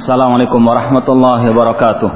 Assalamualaikum warahmatullahi wabarakatuh.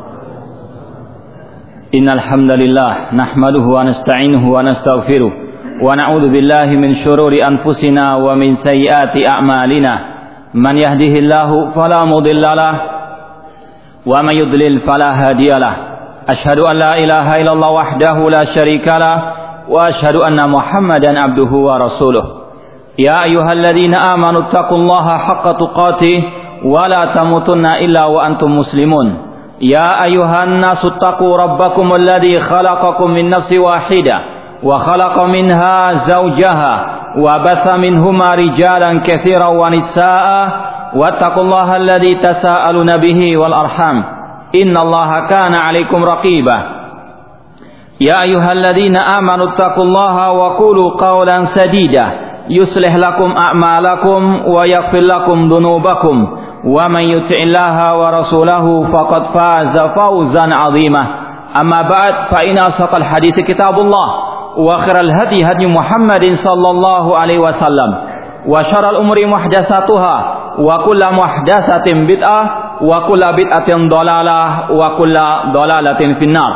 Innal hamdalillah nahmaduhu wa nasta'inuhu wa nastaghfiruh wa na'udzu billahi min shururi anfusina wa min sayyiati a'malina. Man yahdihillahu fala mudhillalah wa man yudlil fala hadiyalah. Asyhadu an la ilaha illallah wahdahu la syarikalah wa asyhadu anna Muhammadan abduhu wa rasuluh. Ya ayyuhalladzina amanu taqullaha haqqa tuqatih wa la tamutunna illa wa antum muslimun. Ya ayyuhan nasu taqu rabbakum alladzi khalaqakum min nafsin wahidah wa khalaqa minha zawjaha wa batha minhuma rijalan katsiran wa nisaa'a wattaqullaha alladzi tasaaluna bihi wal arham innallaha kana 'alaikum raqiba. Ya ayyuhalladzina amanu taqullaha wa qulu qawlan sadida yuslih lakum a'malakum wa yaghfir lakum dhunubakum wa man yuti'illaha wa rasulahu faqad faza fawzan 'azima. Amma ba'd, fa inna asaqal hadithi kitabullah wa khairal hadi hadi Muhammadin sallallahu alaihi wasallam wa syarrul umuri muhdatsatuha wa kullu muhdatsatin bid'ah wa kullu bid'atin dhalalah wa kullu dhalalatin finnar.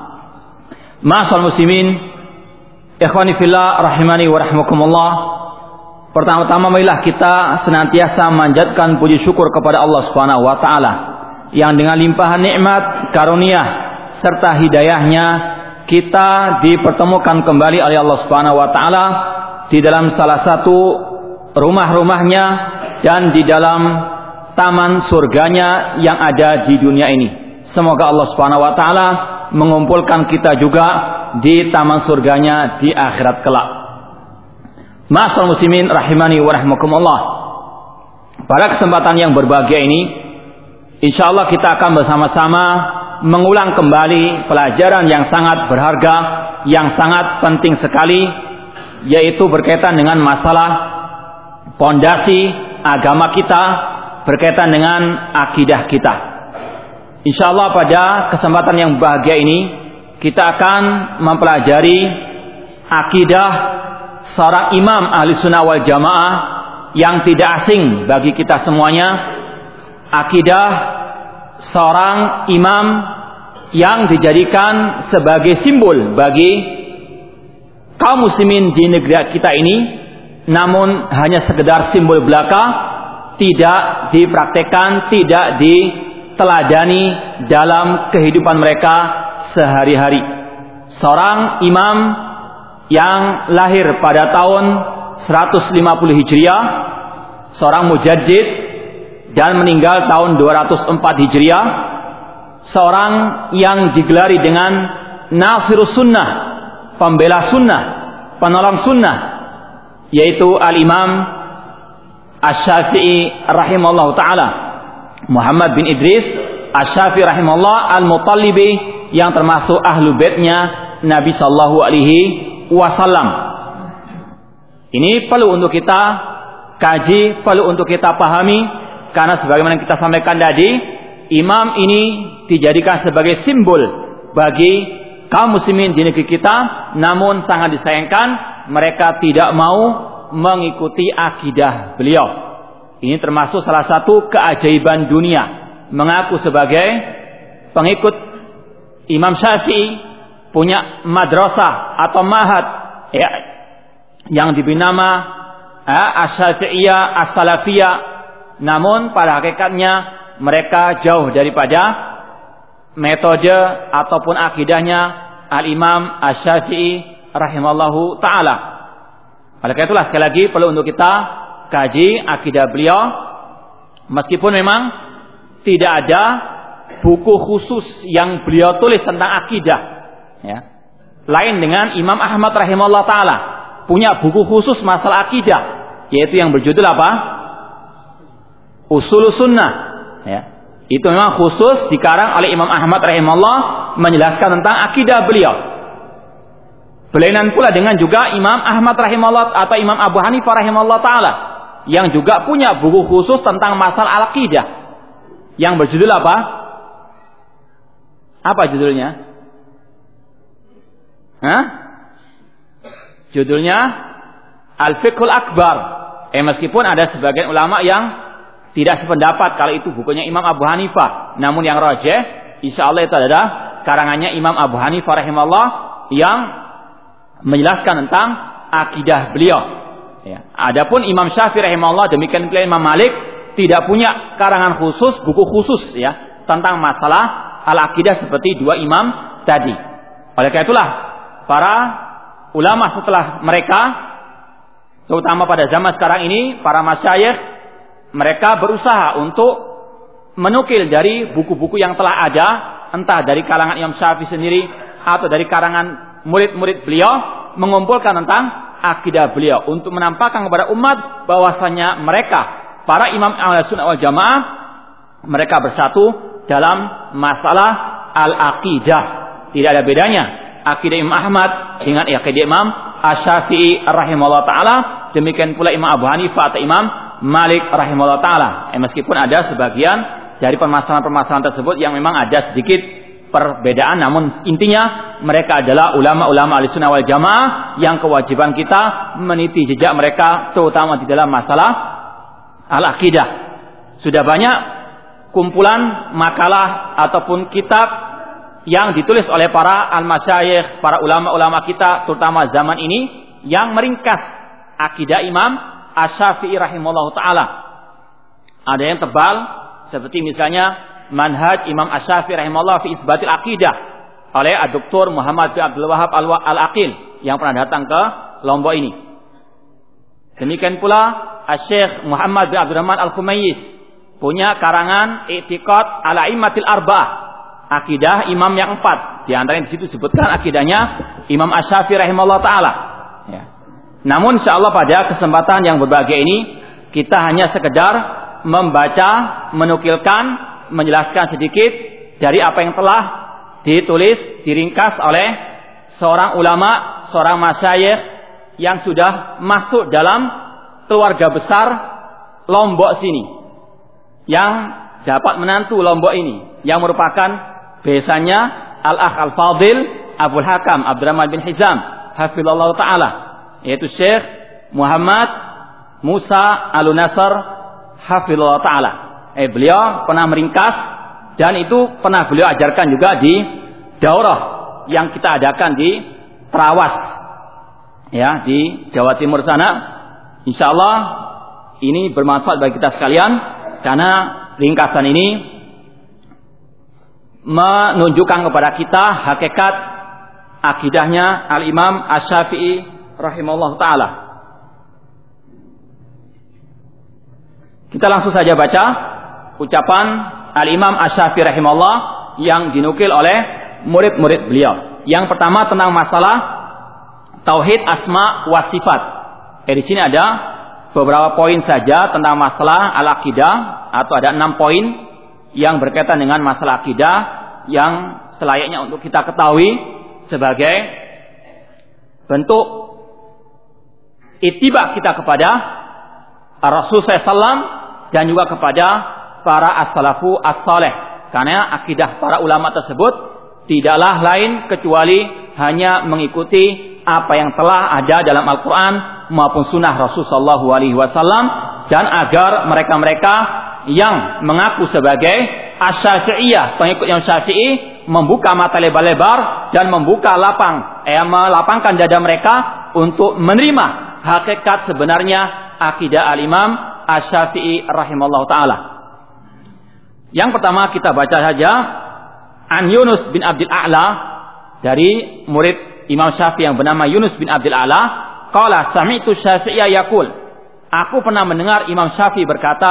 Ma'asal muslimin, ikhwani fillah rahimani wa rahmakumullah. Pertama-tama marilah kita senantiasa manjatkan puji syukur kepada Allah Subhanahu wa taala yang dengan limpahan nikmat, karunia serta hidayahnya kita dipertemukan kembali oleh Allah Subhanahu wa taala di dalam salah satu rumah-rumahnya dan di dalam taman surganya yang ada di dunia ini. Semoga Allah Subhanahu wa taala mengumpulkan kita juga di taman surganya di akhirat kelak. Ma'asyiral muslimin rahimani wa rahmakumullah. Pada kesempatan yang berbahagia ini, insyaallah kita akan bersama-sama mengulang kembali pelajaran yang sangat berharga, yang sangat penting sekali, yaitu berkaitan dengan masalah pondasi agama kita, berkaitan dengan akidah kita. Insyaallah pada kesempatan yang bahagia ini kita akan mempelajari akidah seorang imam ahli sunnah wal jamaah yang tidak asing bagi kita semuanya. Akidah seorang imam yang dijadikan sebagai simbol bagi kaum muslimin di negeri kita ini, namun hanya sekedar simbol belaka, tidak dipraktekkan, tidak diteladani dalam kehidupan mereka sehari-hari. Seorang imam yang lahir pada tahun 150 Hijriah, seorang mujaddid, dan meninggal tahun 204 Hijriah, seorang yang digelari dengan Nasirus Sunnah, pembela sunnah, penolong sunnah, yaitu Al-Imam Asy-Syafi'i rahimahullah ta'ala, Muhammad bin Idris Asy-Syafi'i rahimahullah Al-Mutallibi, yang termasuk ahlu baitnya Nabi sallallahu alaihi wasallam. Ini perlu untuk kita kaji, perlu untuk kita pahami, karena sebagaimana kita sampaikan tadi, imam ini dijadikan sebagai simbol bagi kaum muslimin di negeri kita, namun sangat disayangkan mereka tidak mau mengikuti akidah beliau. Ini termasuk salah satu keajaiban dunia, mengaku sebagai pengikut Imam Syafi'i, punya madrasah atau mahad ya, yang diberi nama Asy-Syafi'iyah As-Salafiyah, namun pada hakikatnya mereka jauh daripada metode ataupun akidahnya Al-Imam Asy-Syafi'i rahimallahu ta'ala. Oleh karena itulah sekali lagi perlu untuk kita kaji akidah beliau, meskipun memang tidak ada buku khusus yang beliau tulis tentang akidah ya. Lain dengan Imam Ahmad rahimahullah ta'ala, punya buku khusus masalah akidah, yaitu yang berjudul apa? Ushulus Sunnah ya. Itu memang khusus dikarang oleh Imam Ahmad rahimahullah, menjelaskan tentang akidah beliau. Berlainan pula dengan juga Imam Ahmad rahimahullah atau Imam Abu Hanifah rahimahullah ta'ala, yang juga punya buku khusus tentang masalah akidah, yang berjudul apa? Apa judulnya? Judulnya Al-Fiqhul Akbar. Meskipun ada sebagian ulama yang tidak sependapat kalau itu bukunya Imam Abu Hanifah. Namun yang rajih, insyaallah itu adalah karangannya Imam Abu Hanifah rahimahullah yang menjelaskan tentang akidah beliau. Ya. Adapun Imam Syafi'i rahimahullah, demikian pula Imam Malik tidak punya karangan khusus, buku khusus ya tentang masalah al-akidah seperti dua imam tadi. Oleh karena itulah para ulama setelah mereka, terutama pada zaman sekarang ini, para masyayikh, mereka berusaha untuk menukil dari buku-buku yang telah ada, entah dari kalangan Imam Syafi'i sendiri atau dari karangan murid-murid beliau, mengumpulkan tentang akidah beliau untuk menampakkan kepada umat bahwasanya mereka para imam Ahlussunnah wal Jamaah, mereka bersatu dalam masalah al-aqidah. Tidak ada bedanya akidah Imam Ahmad dengan akidah Imam Asy-Syafi'i rahimahullah taala, demikian pula Imam Abu Hanifah atau Imam Malik rahimahullah taala. Meskipun ada sebagian dari permasalahan-permasalahan tersebut yang memang ada sedikit perbedaan, namun intinya mereka adalah ulama-ulama Ahlussunnah wal Jamaah yang kewajiban kita meniti jejak mereka, terutama di dalam masalah al-aqidah. Sudah banyak kumpulan makalah ataupun kitab yang ditulis oleh para al-masyayikh, para ulama-ulama kita terutama zaman ini, yang meringkas akidah Imam Asy-Syafi'i rahimahullah ta'ala. Ada yang tebal seperti misalnya Manhaj Imam Asy-Syafi'i rahimahullah fi Isbatil Aqidah oleh Dr. Muhammad bin Abdul Wahhab Al-Aqil yang pernah datang ke Lombok ini. Demikian pula Syekh Muhammad bin Abdurrahman Al-Khumayyiz punya karangan I'tiqad al-A'immatil Arba'ah, akidah imam yang 4. Di antara di situ disebutkan akidahnya Imam Asy-Syafi'i rahimahullah taala. Ya. Namun insyaallah pada kesempatan yang berbahagia ini kita hanya sekedar membaca, menukilkan, menjelaskan sedikit dari apa yang telah ditulis, diringkas oleh seorang ulama, seorang masyayikh yang sudah masuk dalam keluarga besar Lombok sini, yang dapat menantu Lombok ini, yang merupakan besannya Al-Akh Al-Fadil Abdul Hakam Abdurrahman bin Hizam hafizallahu taala, yaitu Syekh Muhammad Musa Al-Nasr hafizallahu taala. Beliau pernah meringkas dan itu pernah beliau ajarkan juga di daurah yang kita adakan di Trawas ya, di Jawa Timur sana. Insyaallah ini bermanfaat bagi kita sekalian, karena ringkasan ini menunjukkan kepada kita hakikat akidahnya Al-Imam Asy-Syafi'i rahimahullah ta'ala. Kita langsung saja baca ucapan Al-Imam Asy-Syafi'i rahimahullah yang dinukil oleh murid-murid beliau. Yang pertama tentang masalah tauhid asma wa sifat. Di sini ada beberapa poin saja tentang masalah al-aqidah, atau ada 6 poin yang berkaitan dengan masalah akidah yang selayaknya untuk kita ketahui sebagai bentuk ittiba kita kepada Rasulullah SAW dan juga kepada para as-salafu as-saleh. Karena akidah para ulama tersebut tidaklah lain kecuali hanya mengikuti apa yang telah ada dalam Al-Quran maupun sunnah Rasulullah SAW, dan agar mereka-mereka yang mengaku sebagai Asy-Syafi'iyah, pengikut yang Syafi'i, membuka mata lebar-lebar dan membuka melapangkan dada mereka untuk menerima hakikat sebenarnya akidah Al-Imam Asy-Syafi'i rahimahullah ta'ala. Yang pertama kita baca saja An Yunus bin Abdul A'la, dari murid Imam Syafi'i yang bernama Yunus bin Abdul A'la. Qala sami'tu Syafi'iyya yaqul, aku pernah mendengar Imam Syafi'i berkata,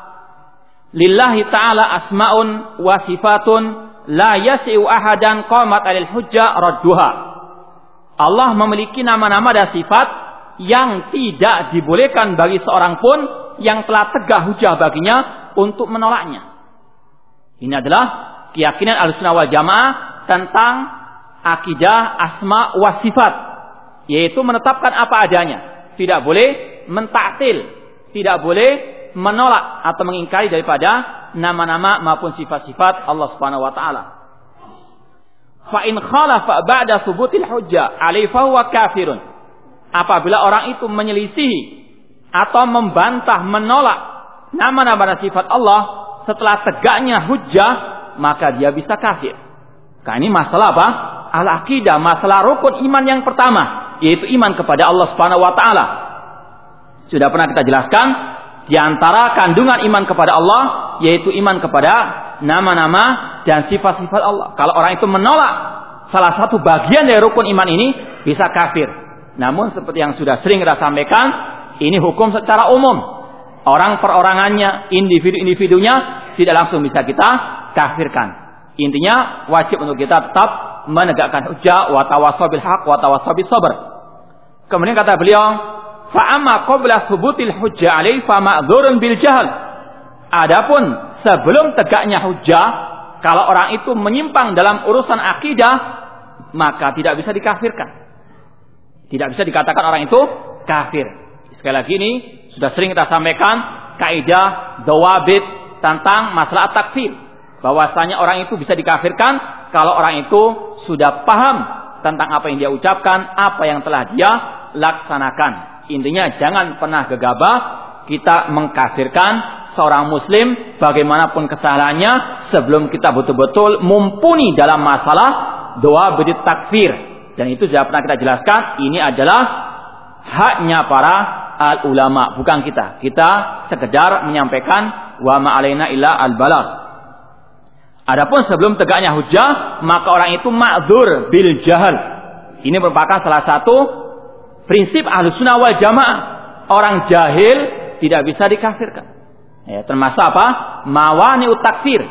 lillahi ta'ala asma'un wa sifatun la yasi'u ahadan qamat 'alal hujjah radduha. Allah memiliki nama-nama dan sifat yang tidak dibolehkan bagi seorang pun yang telah tegak hujah baginya untuk menolaknya. Ini adalah keyakinan Ahlussunnah wal Jamaah tentang akidah asma wa sifat, yaitu menetapkan apa adanya, tidak boleh mentaktil, tidak boleh menolak atau mengingkari daripada nama-nama maupun sifat-sifat Allah Subhanahu wa taala. Fa in khalafa ba'da subutil hujjah alaihi fa huwa kafirun. Apabila orang itu menyelisihi atau membantah, menolak nama-nama dan sifat Allah setelah tegaknya hujjah, maka dia bisa kafir. Karena ini masalah apa? Al-aqidah, masalah rukun iman yang pertama, yaitu iman kepada Allah Subhanahu wa taala. Sudah pernah kita jelaskan, di antara kandungan iman kepada Allah yaitu iman kepada nama-nama dan sifat-sifat Allah. Kalau orang itu menolak salah satu bagian dari rukun iman ini, bisa kafir. Namun seperti yang sudah sering kita sampaikan, ini hukum secara umum. Orang perorangannya, individu-individunya tidak langsung bisa kita kafirkan. Intinya wajib untuk kita tetap menegakkan hujjah, wa tawassaw bil haqq wa tawassaw bis sabr. Kemudian kata beliau, fa amma qabla subutil hujjah alaihi fa ma'dzurun bil jahl. Adapun sebelum tegaknya hujjah, kalau orang itu menyimpang dalam urusan akidah, maka tidak bisa dikafirkan. Tidak bisa dikatakan orang itu kafir. Sekali lagi ini sudah sering kita sampaikan kaidah dawabit tentang masalah takfir. Bahwasanya orang itu bisa dikafirkan kalau orang itu sudah paham tentang apa yang dia ucapkan, apa yang telah dia laksanakan. Intinya jangan pernah gegabah kita mengkafirkan seorang muslim bagaimanapun kesalahannya sebelum kita betul-betul mumpuni dalam masalah dawabit takfir. Dan itu sudah pernah kita jelaskan, ini adalah haknya para al-ulama, bukan kita. Kita sekedar menyampaikan wa ma'alaina illa al-balagh. Adapun sebelum tegaknya hujjah, maka orang itu ma'dzur bil jahal. Ini merupakan salah satu prinsip Ahlussunnah wal Jamaah. Orang jahil tidak bisa dikafirkan. Ya, termasuk apa? Mawani'ut takfir.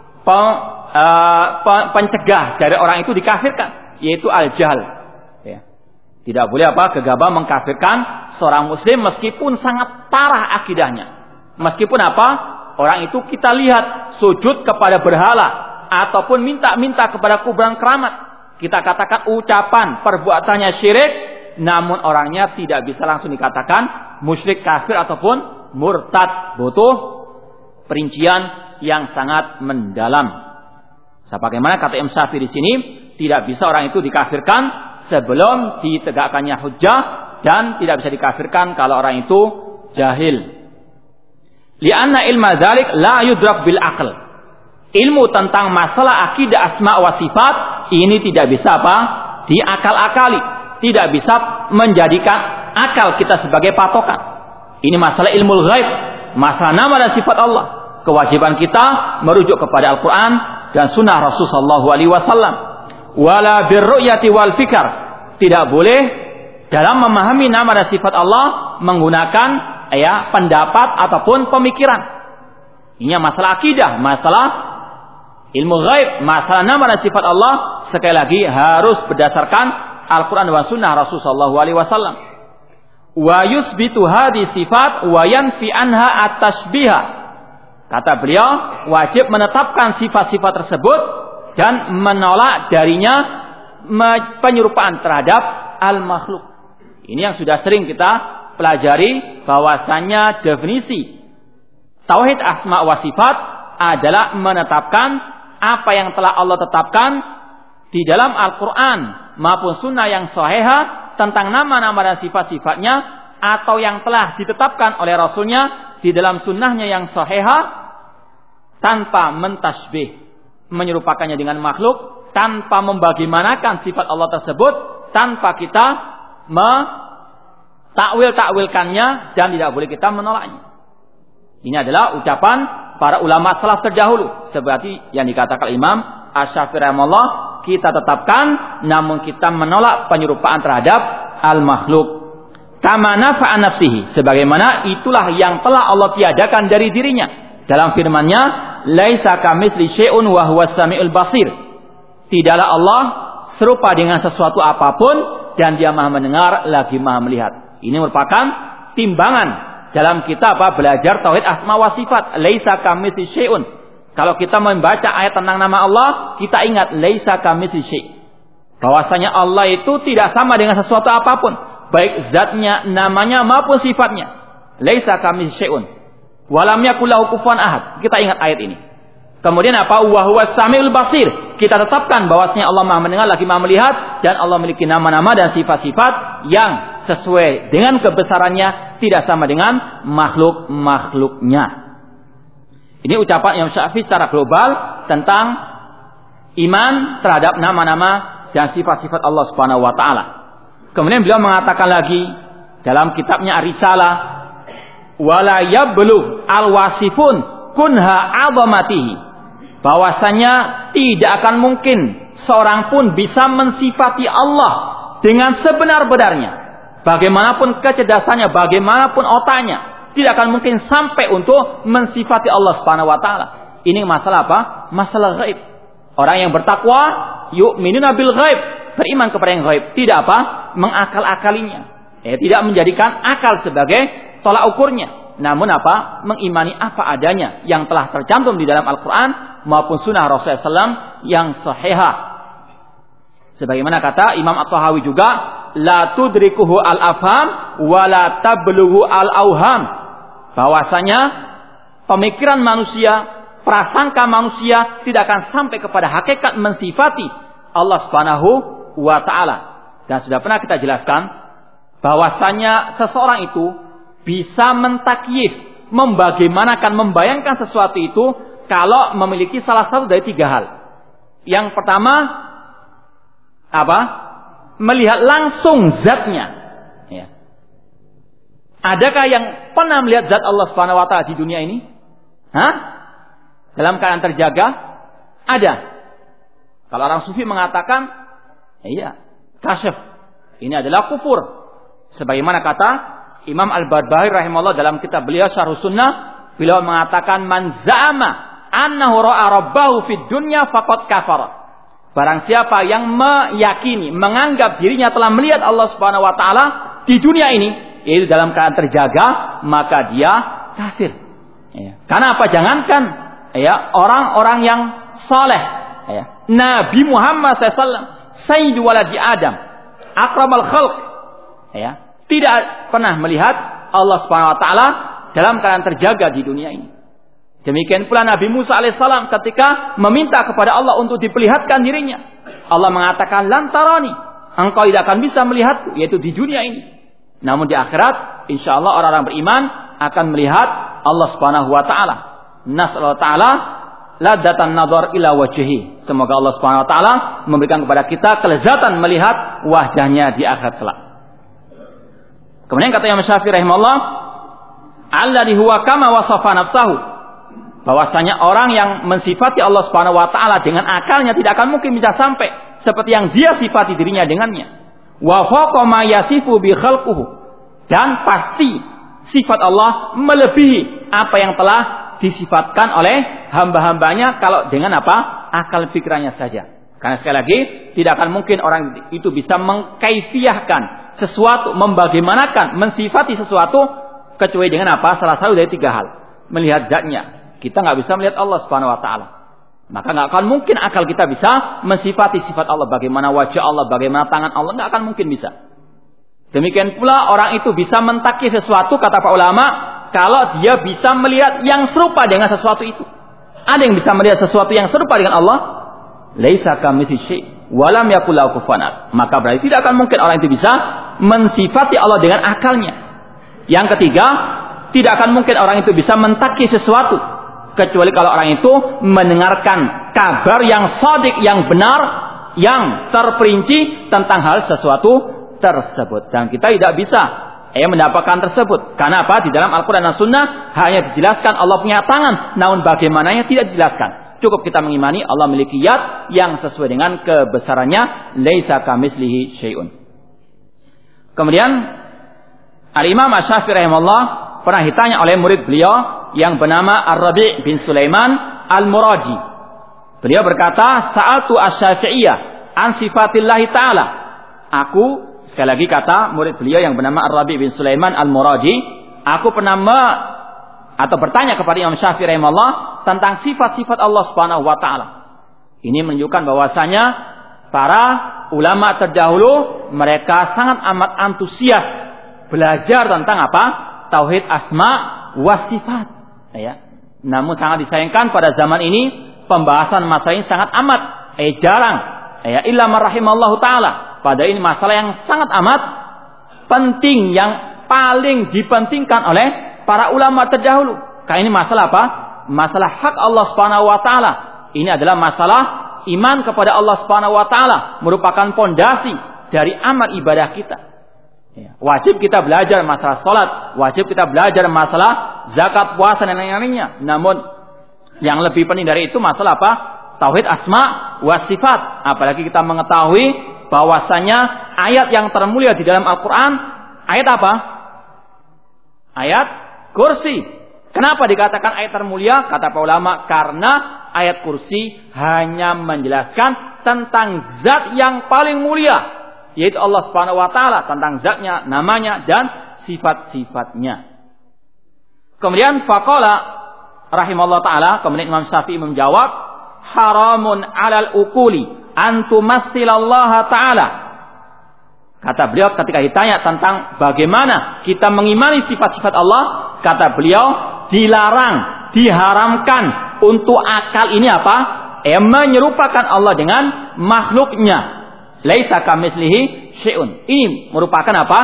Pencegah dari orang itu dikafirkan, yaitu al-jahl. Ya. Tidak boleh apa? Gegabah mengkafirkan seorang muslim meskipun sangat parah akidahnya. Meskipun apa? Orang itu kita lihat sujud kepada berhala ataupun minta-minta kepada kuburan keramat. Kita katakan ucapan perbuatannya syirik, namun orangnya tidak bisa langsung dikatakan musyrik, kafir ataupun murtad. Butuh perincian yang sangat mendalam. Sebagaimana kata Imam Syafi'i di sini, tidak bisa orang itu dikafirkan sebelum ditegakkannya hujjah, dan tidak bisa dikafirkan kalau orang itu jahil. Lianna ilma dzalik la yudrak bil aql. Ilmu tentang masalah akidah asma wa sifat ini tidak bisa apa? Diakal-akali, tidak bisa menjadikan akal kita sebagai patokan. Ini masalah ilmu ghaib, masalah nama dan sifat Allah. Kewajiban kita merujuk kepada Al-Qur'an dan sunnah Rasul sallallahu alaihi wasallam. Wala birru'yati wal fikr. Tidak boleh dalam memahami nama dan sifat Allah menggunakan pendapat ataupun pemikiran. Ini masalah akidah, masalah ilmu ghaib, masalah nama dan sifat Allah sekali lagi harus berdasarkan Al-Qur'an dan sunnah Rasul sallallahu alaihi wasallam. Wa yusbitu hadhihi sifat wa yanfi anha at-tashbiha. Kata beliau, wajib menetapkan sifat-sifat tersebut dan menolak darinya penyerupaan terhadap al-makhluk. Ini yang sudah sering kita pelajari, bahwasanya definisi tauhid asma wa sifat adalah menetapkan apa yang telah Allah tetapkan di dalam Al-Quran maupun sunnah yang sahihah tentang nama-nama dan sifat-sifatnya, atau yang telah ditetapkan oleh Rasulnya di dalam sunnahnya yang sahihah, tanpa mentasbih, menyerupakannya dengan makhluk, tanpa membagaimanakan sifat Allah tersebut, tanpa kita takwil-takwilkannya, dan tidak boleh kita menolaknya. Ini adalah ucapan para ulama salaf terdahulu, seperti yang dikatakan Imam Asy-Syafi'i rahimahullah, kita tetapkan namun kita menolak penyerupaan terhadap al-makhluk. Kama nafa'a nafsihi, sebagaimana itulah yang telah Allah tiadakan dari dirinya dalam firman-Nya, laisa kamitsli syai'un wa huwas samiul basir. Tidaklah Allah serupa dengan sesuatu apapun, dan Dia Maha mendengar lagi Maha melihat. Ini merupakan timbangan dalam kita belajar tauhid asma wa sifat. Laisa kamitsli syai'un. Kalau kita membaca ayat tentang nama Allah, kita ingat laisa kamitsli syai'. Bahwasanya Allah itu tidak sama dengan sesuatu apapun, baik zatnya, namanya maupun sifatnya. Laisa kamitsli syai'un. Wa lam yakul lahu kufuwan ahad. Kita ingat ayat ini. Kemudian apa? Wa huwas samiul basir. Kita tetapkan bahwasanya Allah Maha mendengar lagi Maha melihat, dan Allah memiliki nama-nama dan sifat-sifat yang sesuai dengan kebesarannya, tidak sama dengan makhluk-makhluknya. Ini ucapan Imam Syafi'i secara global tentang iman terhadap nama-nama dan sifat-sifat Allah Subhanahu wa taala. Kemudian beliau mengatakan lagi dalam kitabnya Ar-Risalah, wala yablugh al-wasifun kunha 'azamatihi, bahwasanya tidak akan mungkin seorang pun bisa mensifati Allah dengan sebenar-benarnya. Bagaimanapun kecerdasannya, bagaimanapun otaknya, tidak akan mungkin sampai untuk mensifati Allah Subhanahu wa taala. Ini masalah apa? Masalah gaib. Orang yang bertakwa yu'minuna bil ghaib, beriman kepada yang gaib, tidak apa? Mengakal-akalinya. Tidak menjadikan akal sebagai tolak ukurnya. Namun apa? Mengimani apa adanya yang telah tercantum di dalam Al-Qur'an maupun sunnah Rasulullah SAW yang sahihah. Sebagaimana kata Imam At-Tahawi juga, la tudrikuhu al-afham wa la tablughu al-auham. Bahwasanya pemikiran manusia, prasangka manusia tidak akan sampai kepada hakikat mensifati Allah Subhanahu wa taala. Dan sudah pernah kita jelaskan bahwasanya seseorang itu bisa mentakyif, membagaimanakan, membayangkan sesuatu itu kalau memiliki salah satu dari 3 hal. Yang pertama apa? Melihat langsung zatnya. Ya. Adakah yang pernah melihat zat Allah Subhanahu wa taala di dunia ini? Dalam keadaan terjaga? Ada. Kalau orang sufi mengatakan, iya, kasyaf. Ini adalah kufur. Sebagaimana kata Imam Al-Barbahari rahimahullah dalam kitab beliau Syarh Sunnah, beliau mengatakan, man za'ama annahu ra'a rabbahu fid dunya faqad kafara. Barang siapa yang meyakini, menganggap dirinya telah melihat Allah Subhanahu wa taala di dunia ini, yaitu dalam keadaan terjaga, maka dia kafir. Ya. Karena apa? Jangankan ya orang-orang yang saleh, ya. Nabi Muhammad SAW, Sayyidu waladi Adam, akramal khalq, ya, tidak pernah melihat Allah Subhanahu wa taala dalam keadaan terjaga di dunia ini. Demikian pula Nabi Musa alaihissalam ketika meminta kepada Allah untuk diperlihatkan dirinya. Allah mengatakan, lantarani, engkau tidak akan bisa melihatku, yaitu di dunia ini. Namun di akhirat, insya Allah orang-orang beriman akan melihat Allah Subhanahu wa taala. Nas'allahu ta'ala ladatan nadhar ila wajhihi. Semoga Allah Subhanahu wa taala memberikan kepada kita kelezatan melihat wajahnya di akhirat kelak. Kemudian kata Imam Syafi'i rahimahullah, alladhi huwa kama wasafa nafsahu, bahwasanya orang yang mensifati Allah Subhanahu wa taala dengan akalnya tidak akan mungkin bisa sampai seperti yang dia sifati dirinya dengannya. Wa faqa ma yasifu bi khalquhu, dan pasti sifat Allah melebihi apa yang telah disifatkan oleh hamba-hambanya kalau dengan apa? Akal pikirannya saja. Karena sekali lagi tidak akan mungkin orang itu bisa mengkaifiyahkan sesuatu, membagaimanakan, mensifati sesuatu kecuali dengan apa? Salah satu dari 3 hal. Melihat zatnya. Kita nggak bisa melihat Allah Subhanahu wa taala. Maka nggak akan mungkin akal kita bisa mensifati sifat Allah, bagaimana wajah Allah, bagaimana tangan Allah, nggak akan mungkin bisa. Demikian pula orang itu bisa mentakyif sesuatu, kata para ulama, kalau dia bisa melihat yang serupa dengan sesuatu itu. Ada yang bisa melihat sesuatu yang serupa dengan Allah? Laisa kamitslihi syai' wa lam yakul lahu kufuwan ahad. Maka berarti tidak akan mungkin orang itu bisa mensifati Allah dengan akalnya. Yang ketiga, tidak akan mungkin orang itu bisa mentakyif sesuatu kecuali kalau orang itu mendengarkan kabar yang shadiq, yang benar, yang terperinci tentang hal sesuatu tersebut. Dan kita tidak bisa mendapatkan tersebut. Karena apa? Di dalam Al-Quran dan Sunnah hanya dijelaskan Allah punya tangan, namun bagaimananya tidak dijelaskan. Cukup kita mengimani Allah memiliki yad yang sesuai dengan kebesarannya. Laisa kamitslihi syai'un. Kemudian Al-Imam Asy-Syafi'i rahimahullah pernah ditanya oleh murid beliau yang bernama Ar-Rabi' bin Sulaiman Al-Muraji. Beliau berkata, sa'altu Asy-Syafi'iyah an sifatillahi ta'ala. Aku, sekali lagi kata murid beliau yang bernama Ar-Rabi' bin Sulaiman Al-Muraji, aku pernah bertanya kepada Imam Syafi'i rahimahullah tentang sifat-sifat Allah Subhanahu wa taala. Ini menunjukkan bahwasanya para ulama terdahulu mereka sangat amat antusias belajar tentang apa? Tauhid asma wa sifat. Ya. Namun sangat disayangkan pada zaman ini pembahasan masalah ini sangat amat jarang. Ya, illa man rahimallahu taala. Pada ini masalah yang sangat amat penting, yang paling dipentingkan oleh para ulama terdahulu. Karena ini masalah apa? Masalah hak Allah Subhanahu wa taala. Ini adalah masalah iman kepada Allah Subhanahu wa taala, merupakan pondasi dari amal ibadah kita. Wajib kita belajar masalah salat, wajib kita belajar masalah zakat, puasa dan lain-lainnya. Namun yang lebih penting dari itu masalah apa? Tauhid asma wa sifat. Apalagi kita mengetahui bahwasanya ayat yang termulia di dalam Al-Qur'an ayat apa? Ayat kursi. Kenapa dikatakan ayat termulia? Kata para ulama, karena ayat kursi hanya menjelaskan tentang zat yang paling mulia, yaitu Allah Subhanahu wa taala, tentang zatnya, namanya dan sifat-sifatnya. Kemudian faqala rahimallahu taala, kemudian Imam Syafi'i menjawab, haramun 'alal uquli an tumassilallaha taala. Kata beliau ketika ditanya tentang bagaimana kita mengimani sifat-sifat Allah, kata beliau dilarang, diharamkan untuk akal ini apa? Menyerupakan Allah dengan makhluknya. Laisa kamitslihi syai'un. Ini merupakan apa?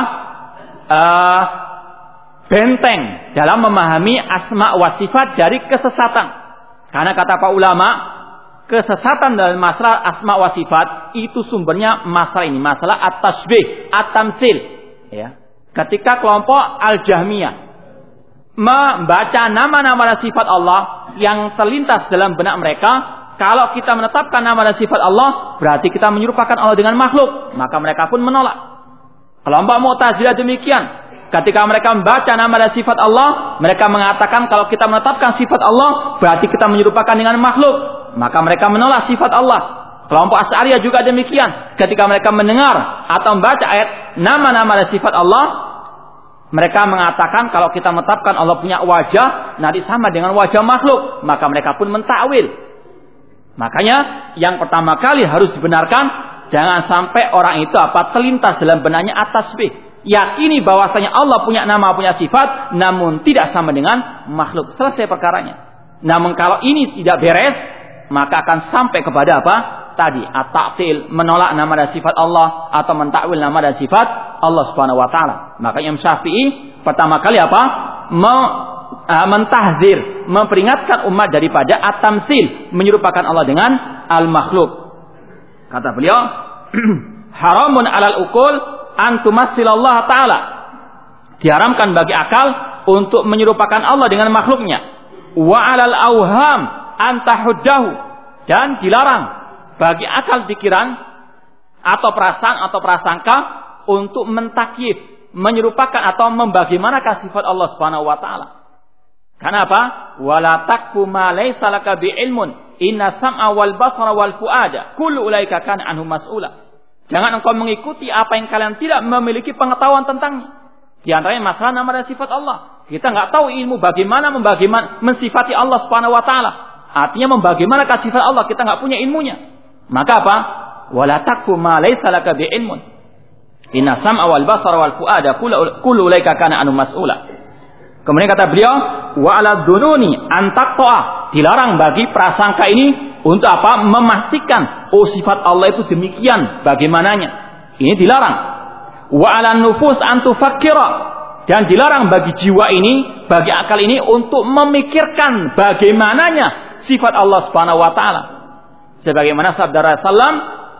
Benteng dalam memahami asma wa sifat dari kesesatan. Karena kata para ulama, kesesatan dalam masalah asma wa sifat itu sumbernya masalah ini, masalah at-tasbih, at-tamtsil. Ya. Ketika kelompok Al-Jahmiyah membaca nama-nama dan sifat Allah yang terlintas dalam benak mereka, kalau kita menetapkan nama dan sifat Allah, berarti kita menyerupakan Allah dengan makhluk. Maka mereka pun menolak. Kelompok Mu'tazilah demikian. Ketika mereka membaca nama dan sifat Allah, mereka mengatakan kalau kita menetapkan sifat Allah, berarti kita menyerupakan dengan makhluk. Maka mereka menolak sifat Allah. Kelompok Asy'ariyah juga demikian. Ketika mereka mendengar atau membaca ayat nama-nama dan sifat Allah, mereka mengatakan kalau kita menetapkan Allah punya wajah, nanti sama dengan wajah makhluk. Maka mereka pun mentakwil. Makanya yang pertama kali harus dibenarkan, jangan sampai orang itu terlintas dalam benaknya at-tasbih. Yakini bahwasanya Allah punya nama, punya sifat, namun tidak sama dengan makhluk. Selesai perkaranya. Namun kalau ini tidak beres, maka akan sampai kepada apa? Tadi at-ta'til, menolak nama dan sifat Allah atau mentakwil nama dan sifat Allah Subhanahu wa taala. Maka Imam Syafi'i pertama kali apa? Mentahzir, memperingatkan umat daripada at-tamtsil, menyerupakan Allah dengan al-makhluk. Kata beliau, haramun 'alal uqul an tumassilallah taala. Diharamkan bagi akal untuk menyerupakan Allah dengan makhluknya. Wa 'alal auham an tahuddahu, dan dilarang bagi akal pikiran atau perasaan atau prasangka untuk mentakyif, menyerupakan atau membagaimanakan sifat Allah Subhanahu wa taala. Karena apa? Wala taqfu ma laysa laka bi'ilmun, inna sam'a wal basara wal fuada kullu ulaika kana anhu mas'ula. Jangan engkau mengikuti apa yang kalian tidak memiliki pengetahuan tentangnya. Di antaranya masalah nama dan sifat Allah. Kita enggak tahu ilmu bagaimana mensifati Allah Subhanahu wa taala. Artinya membagaimanakan sifat Allah, kita enggak punya ilmunya. Maka apa? Wala taqfu ma laysa laka bi'ilmun, inna sam'a wal basara wal fuada kullu ulaika kana anhu mas'ula. Kemudian kata beliau, wa 'ala dzununi an taqta'a, dilarang bagi prasangka ini untuk apa? Memastikan sifat Allah itu demikian bagaimananya. Ini dilarang. Wa 'ala nufus an tufakkira, dan dilarang bagi jiwa ini, bagi akal ini untuk memikirkan bagaimananya sifat Allah Subhanahu wa taala. Sebagaimana sabda Rasulullah,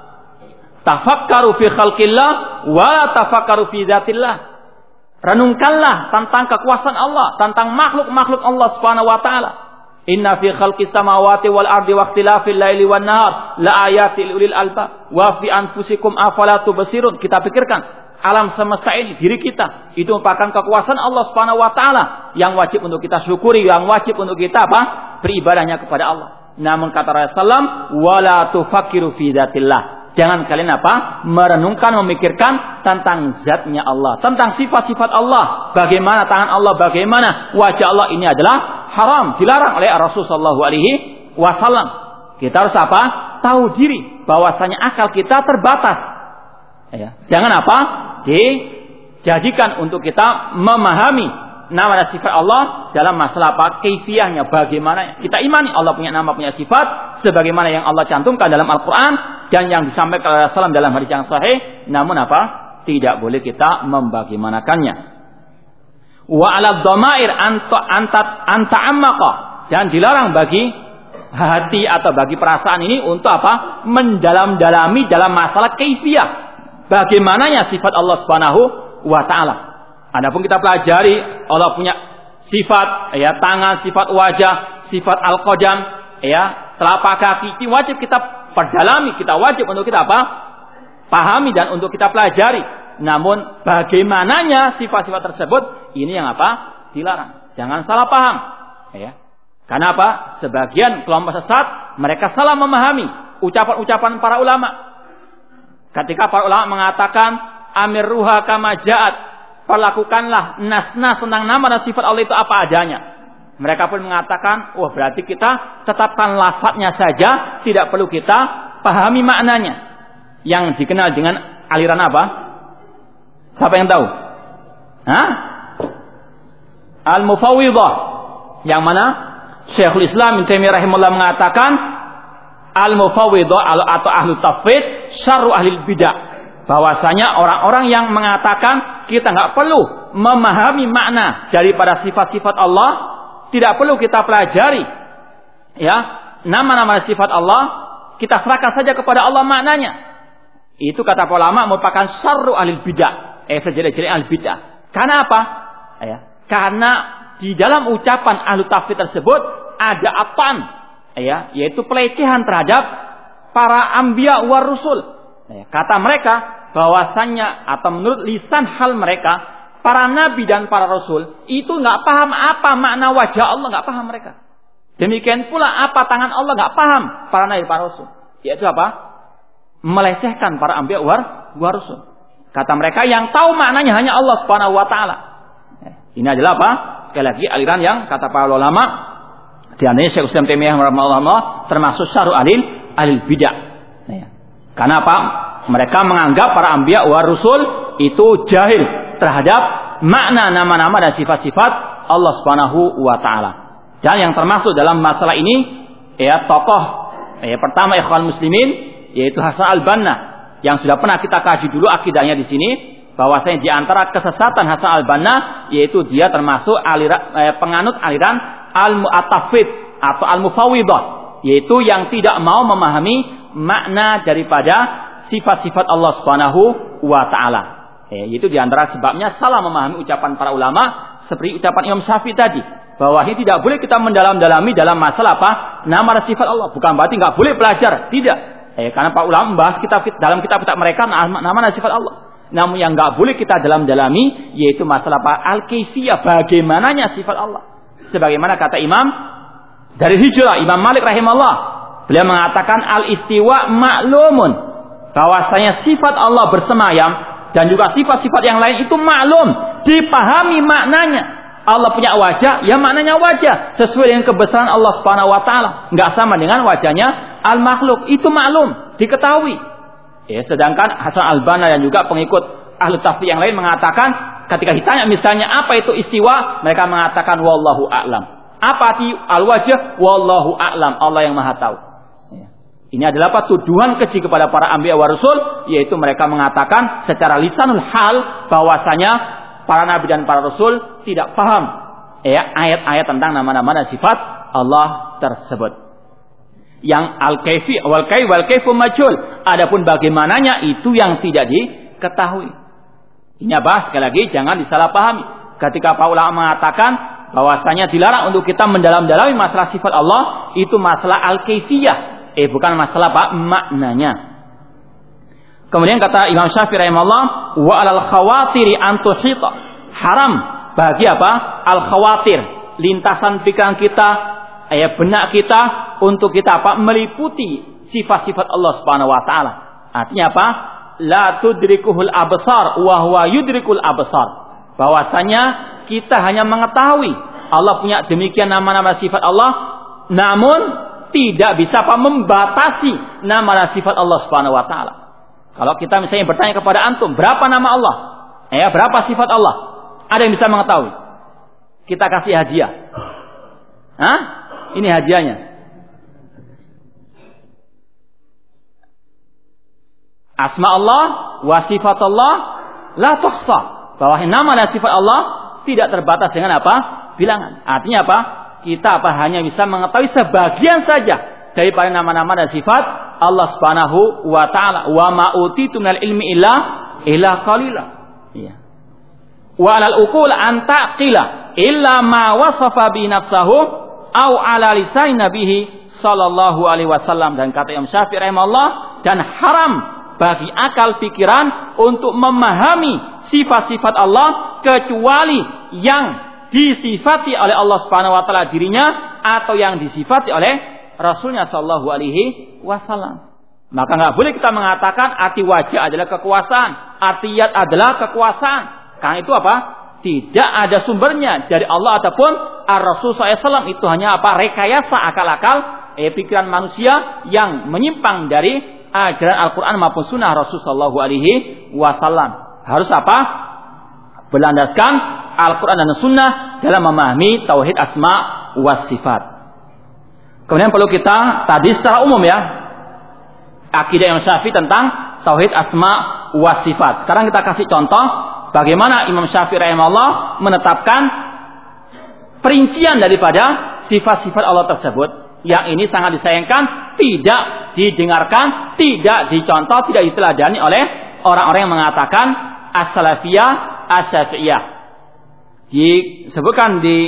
tafakkaru fi khalqillah wa la tafakkaru fi dzatillah. Renungkanlah tentang kekuasaan Allah, tentang makhluk-makhluk Allah Subhanahu wa taala. Inna fi khalqis samawati wal ardi wa ikhtilafil laili wan nahar la ayatil ulil albab wa fi anfusikum afala tubsirun. Kita pikirkan alam semesta ini, diri kita, itu merupakan kekuasaan Allah Subhanahu wa taala yang wajib untuk kita syukuri, yang wajib untuk kita beribadahnya kepada Allah. Namun kata Rasulullah, wala tufakkiru fi dzatillah. Jangan kalian merenungkan, memikirkan tentang zatnya Allah, tentang sifat-sifat Allah, bagaimana tangan Allah, bagaimana wajah Allah. Ini adalah haram, dilarang oleh Rasulullah sallallahu alaihi wasallam. Kita harus tahu diri bahwasanya akal kita terbatas. Ya. Jangan dijadikan untuk kita memahami nama dan sifat Allah dalam masalah kaifiyahnya, bagaimana kita imani Allah punya nama, punya sifat sebagaimana yang Allah cantumkan dalam Al-Qur'an dan yang disampaikan oleh Rasulullah dalam hadis yang sahih. Namun tidak boleh kita membagaimanakannya. Wa 'ala dhamair anta ammaqa, Dan dilarang bagi hati atau bagi perasaan ini untuk apa? Mendalam-dalami dalam masalah kaifiyah. Bagaimananya sifat Allah Subhanahu wa taala. Adapun kita pelajari Allah punya sifat ya tangan, sifat wajah, sifat al-qadam ya, telapak kaki, ini wajib kita perdalami, kita wajib untuk kita apa? Pahami dan untuk kita pelajari. Namun bagaimananya sifat-sifat tersebut ini yang apa? Dilarang. Jangan salah paham. Ya. Karena apa? Sebagian kelompok sesat mereka salah memahami ucapan-ucapan para ulama. Ketika para ulama mengatakan amir ruha kama ja'at, perlakukanlah nas-nas tentang nama dan sifat Allah itu apa adanya. Mereka pun mengatakan, wah berarti kita tetapkan lafadznya saja, tidak perlu kita pahami maknanya. Yang dikenal dengan aliran apa? Siapa yang tahu? Hah? Al-Mufawwidah. Yang mana? Syekhul Islam Ibnu Taimiyah rahimahullah mengatakan Al-Mufawwidah atau ahlu tafwid syarru ahli bidah. Bahwasanya orang-orang yang mengatakan kita nggak perlu memahami makna daripada sifat-sifat Allah, tidak perlu kita pelajari ya nama-nama sifat Allah, kita serahkan saja kepada Allah maknanya. Itu kata ulama merupakan syarru ahli bidah, sejelek-jelek ahli bidah. Karena apa? Ya, karena di dalam ucapan ahlu tafsir tersebut ada apaan, ya, yaitu pelecehan terhadap para anbiya war rusul. Ya, kata mereka bahwasannya atau menurut lisan hal mereka, para nabi dan para rasul itu nggak paham apa makna wajah Allah, nggak paham mereka. Demikian pula apa tangan Allah nggak paham para nabi para rasul. Yaitu apa? Melecehkan para anbiya war rasul. Kata mereka yang tahu maknanya hanya Allah Subhanahu wa taala. Ini adalah apa? Sekali lagi aliran yang kata para ulama di antaranya Syekh Islam Taimiyah rahimahullah termasuk syarru alil bidah. Karena apa? Mereka menganggap para anbiya wa rasul itu jahil terhadap makna nama-nama dan sifat-sifat Allah Subhanahu wa taala. Dan yang termasuk dalam masalah ini ya tokoh pertama ikhwan muslimin yaitu Hasan al-Banna yang sudah pernah kita kaji dulu akidahnya di sini. Bahwasanya di antara kesesatan Hasan al-Banna yaitu dia termasuk penganut aliran al-mu'tafid atau al-mufawwidah, yaitu yang tidak mau memahami makna daripada sifat-sifat Allah Subhanahu wa taala. Yaitu di antara sebabnya salah memahami ucapan para ulama seperti ucapan Imam Syafi'i tadi, bahwa ini tidak boleh kita mendalam-dalami dalam masalah apa? Nama dan sifat Allah. Bukan berarti enggak boleh belajar, tidak. Karena para ulama membahas dalam kitab-kitab mereka nama dan sifat Allah. Namun yang enggak boleh kita dalam-dalami yaitu masalah apa? Al-kaifiyah, bagaimananya sifat Allah. Sebagaimana kata Imam dari Hijrah, Imam Malik rahimahullah, beliau mengatakan al-istiwa ma'lumun, bahwasanya sifat Allah bersemayam dan juga sifat-sifat yang lain itu maklum, dipahami maknanya. Allah punya wajah, ya maknanya wajah sesuai dengan kebesaran Allah Subhanahu wa taala, enggak sama dengan wajahnya al-makhluk, itu maklum, diketahui. Sedangkan Hasan al-Banna dan juga pengikut ahli tafsir yang lain mengatakan ketika ditanya misalnya apa itu istiwa, mereka mengatakan wallahu a'lam. Apa arti al-wajh? Wallahu a'lam, Allah yang maha tahu. Ini adalah apa? Tuduhan keji kepada para anbiya wa rasul, yaitu mereka mengatakan secara lisanul hal bahwasanya para nabi dan para rasul tidak paham ayat-ayat tentang nama-nama dan sifat Allah tersebut. Yang al-kaifi wal kaifu majhul. Adapun bagaimananya itu yang tidak diketahui. Ini bahas sekali lagi jangan disalahpahami. Ketika para ulama mengatakan bahwasanya dilarang untuk kita mendalam-dalami masalah sifat Allah, itu masalah al-kaifiyah, bukan masalah apa maknanya. Kemudian kata Imam Syafi'i rahimahullah, wa alal khawatiri an tuhita. Haram bagi apa? Al-khawatir, lintasan pikiran kita, benak kita untuk kita apa? Meliputi sifat-sifat Allah Subhanahu wa taala. Artinya apa? La tudrikuhul absar wa huwa yudrikul absar. Bahwasanya kita hanya mengetahui Allah punya demikian nama-nama sifat Allah, namun tidak bisa apa? Membatasi nama dan sifat Allah Subhanahu wa taala. Kalau kita misalnya bertanya kepada antum, berapa nama Allah? Berapa sifat Allah? Ada yang bisa mengetahui? Kita kasih hadiah. Hah? Ini hadiahnya. Asma Allah wa sifat Allah la tuhsa. Bahwa nama dan sifat Allah tidak terbatas dengan apa? Bilangan. Artinya apa? kita hanya bisa mengetahui sebagian saja daripada nama-nama dan sifat Allah Subhanahu wa taala. Wa ma utitu minal ilmi illa qalila. Iya. Wa alal uqul an taqila illa ma wasafa bi nafsahu au ala lisan nabihi sallallahu alaihi wasallam. Dan kata Imam Syafi'i rahimahullah, dan haram bagi akal pikiran untuk memahami sifat-sifat Allah kecuali yang disifati oleh Allah Subhanahu wa taala dirinya atau yang disifati oleh Rasulnya sallallahu alaihi wasallam. Maka enggak boleh kita mengatakan arti wajah adalah kekuasaan, arti yad adalah kekuasaan. Karena itu apa? Tidak ada sumbernya dari Allah ataupun Ar-Rasul SAW. Itu hanya apa? Rekayasa akal-akal pikiran manusia yang menyimpang dari ajaran Al-Quran maupun sunnah Rasul sallallahu alaihi wasallam. Harus apa? Berlandaskan Al-Quran dan sunnah dalam memahami tauhid asma wa sifat. Kemudian perlu kita tadi secara umum ya, akidah Imam Syafi'i tentang tauhid asma wa sifat. Sekarang kita kasih contoh bagaimana Imam Syafi'i rahimahullah menetapkan perincian daripada sifat-sifat Allah tersebut. Yang ini sangat disayangkan, tidak didengarkan, tidak dicontoh, tidak diteladani oleh orang-orang yang mengatakan as-salafiyah, as-syafi'iyah. Disebutkan di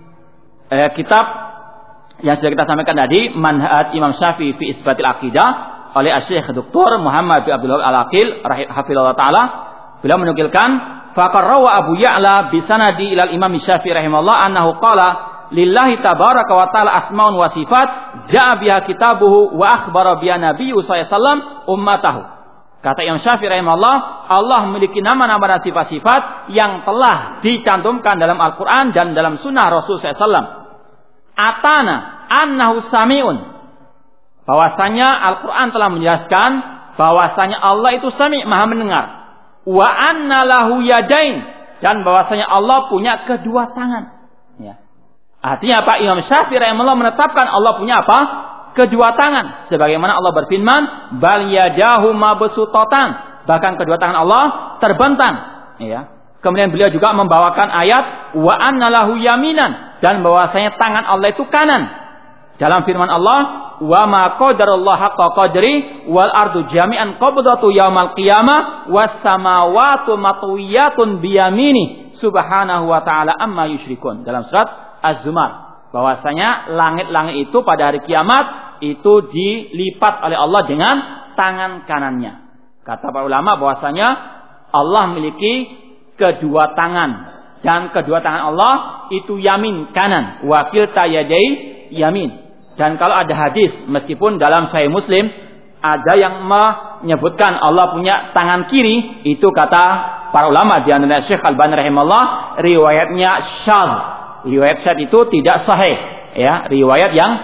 kitab yang sudah kita sampaikan tadi, Manhaj Imam Syafi'i fi Isbatil Aqidah oleh Syekh Dr. Muhammad bin Abdul Al-Aqil hafizallahu taala, beliau menukilkan faqar rawa Abu Ya'la bi sanadi ilal Imam Syafi'i rahimahullah annahu qala lillahi tabaraka wa ta'ala asmaun wa sifat ja'a biha kitabuhu wa akhbara biha nabiyyu sallallahu alaihi wasallam ummatahu. Kata Imam Syafi'i rahimahullah, Allah memiliki nama-nama dan sifat-sifat yang telah dicantumkan dalam Al-Quran dan dalam sunnah Rasul SAW. Atana annahu sami'un, bahwasanya Al-Quran telah menjelaskan bahwasanya Allah itu sami', maha mendengar. Wa anna lahu yadain, dan bahwasanya Allah punya kedua tangan. Ya. Artinya apa? Imam Syafi'i rahimahullah menetapkan Allah punya apa? Kedua tangan. Sebagaimana Allah berfirman, bal yadahu mabsutatan, bahkan kedua tangan Allah terbentang. Ya. Kemudian beliau juga membawakan ayat wa anna lahu yaminan, dan bahwasanya tangan Allah itu kanan. Dalam firman Allah, wa ma qadarallahu haqqa qadri wal ardu jami'an qabdatu yaumal qiyamah was samawati matwiyatun biyamini subhanahu wa ta'ala amma yusyrikun. Dalam surat Az-Zumar, bahwasanya langit-langit itu pada hari kiamat itu dilipat oleh Allah dengan tangan kanannya. Kata para ulama bahwasanya Allah memiliki kedua tangan, dan kedua tangan Allah itu yamin, kanan, wa kilta yadai yamin. Dan kalau ada hadis, meskipun dalam Sahih Muslim ada yang menyebutkan Allah punya tangan kiri, itu kata para ulama di antara Syekh Al-Albani rahimahullah, riwayatnya syadz. Riwayat syadz itu tidak sahih, ya, riwayat yang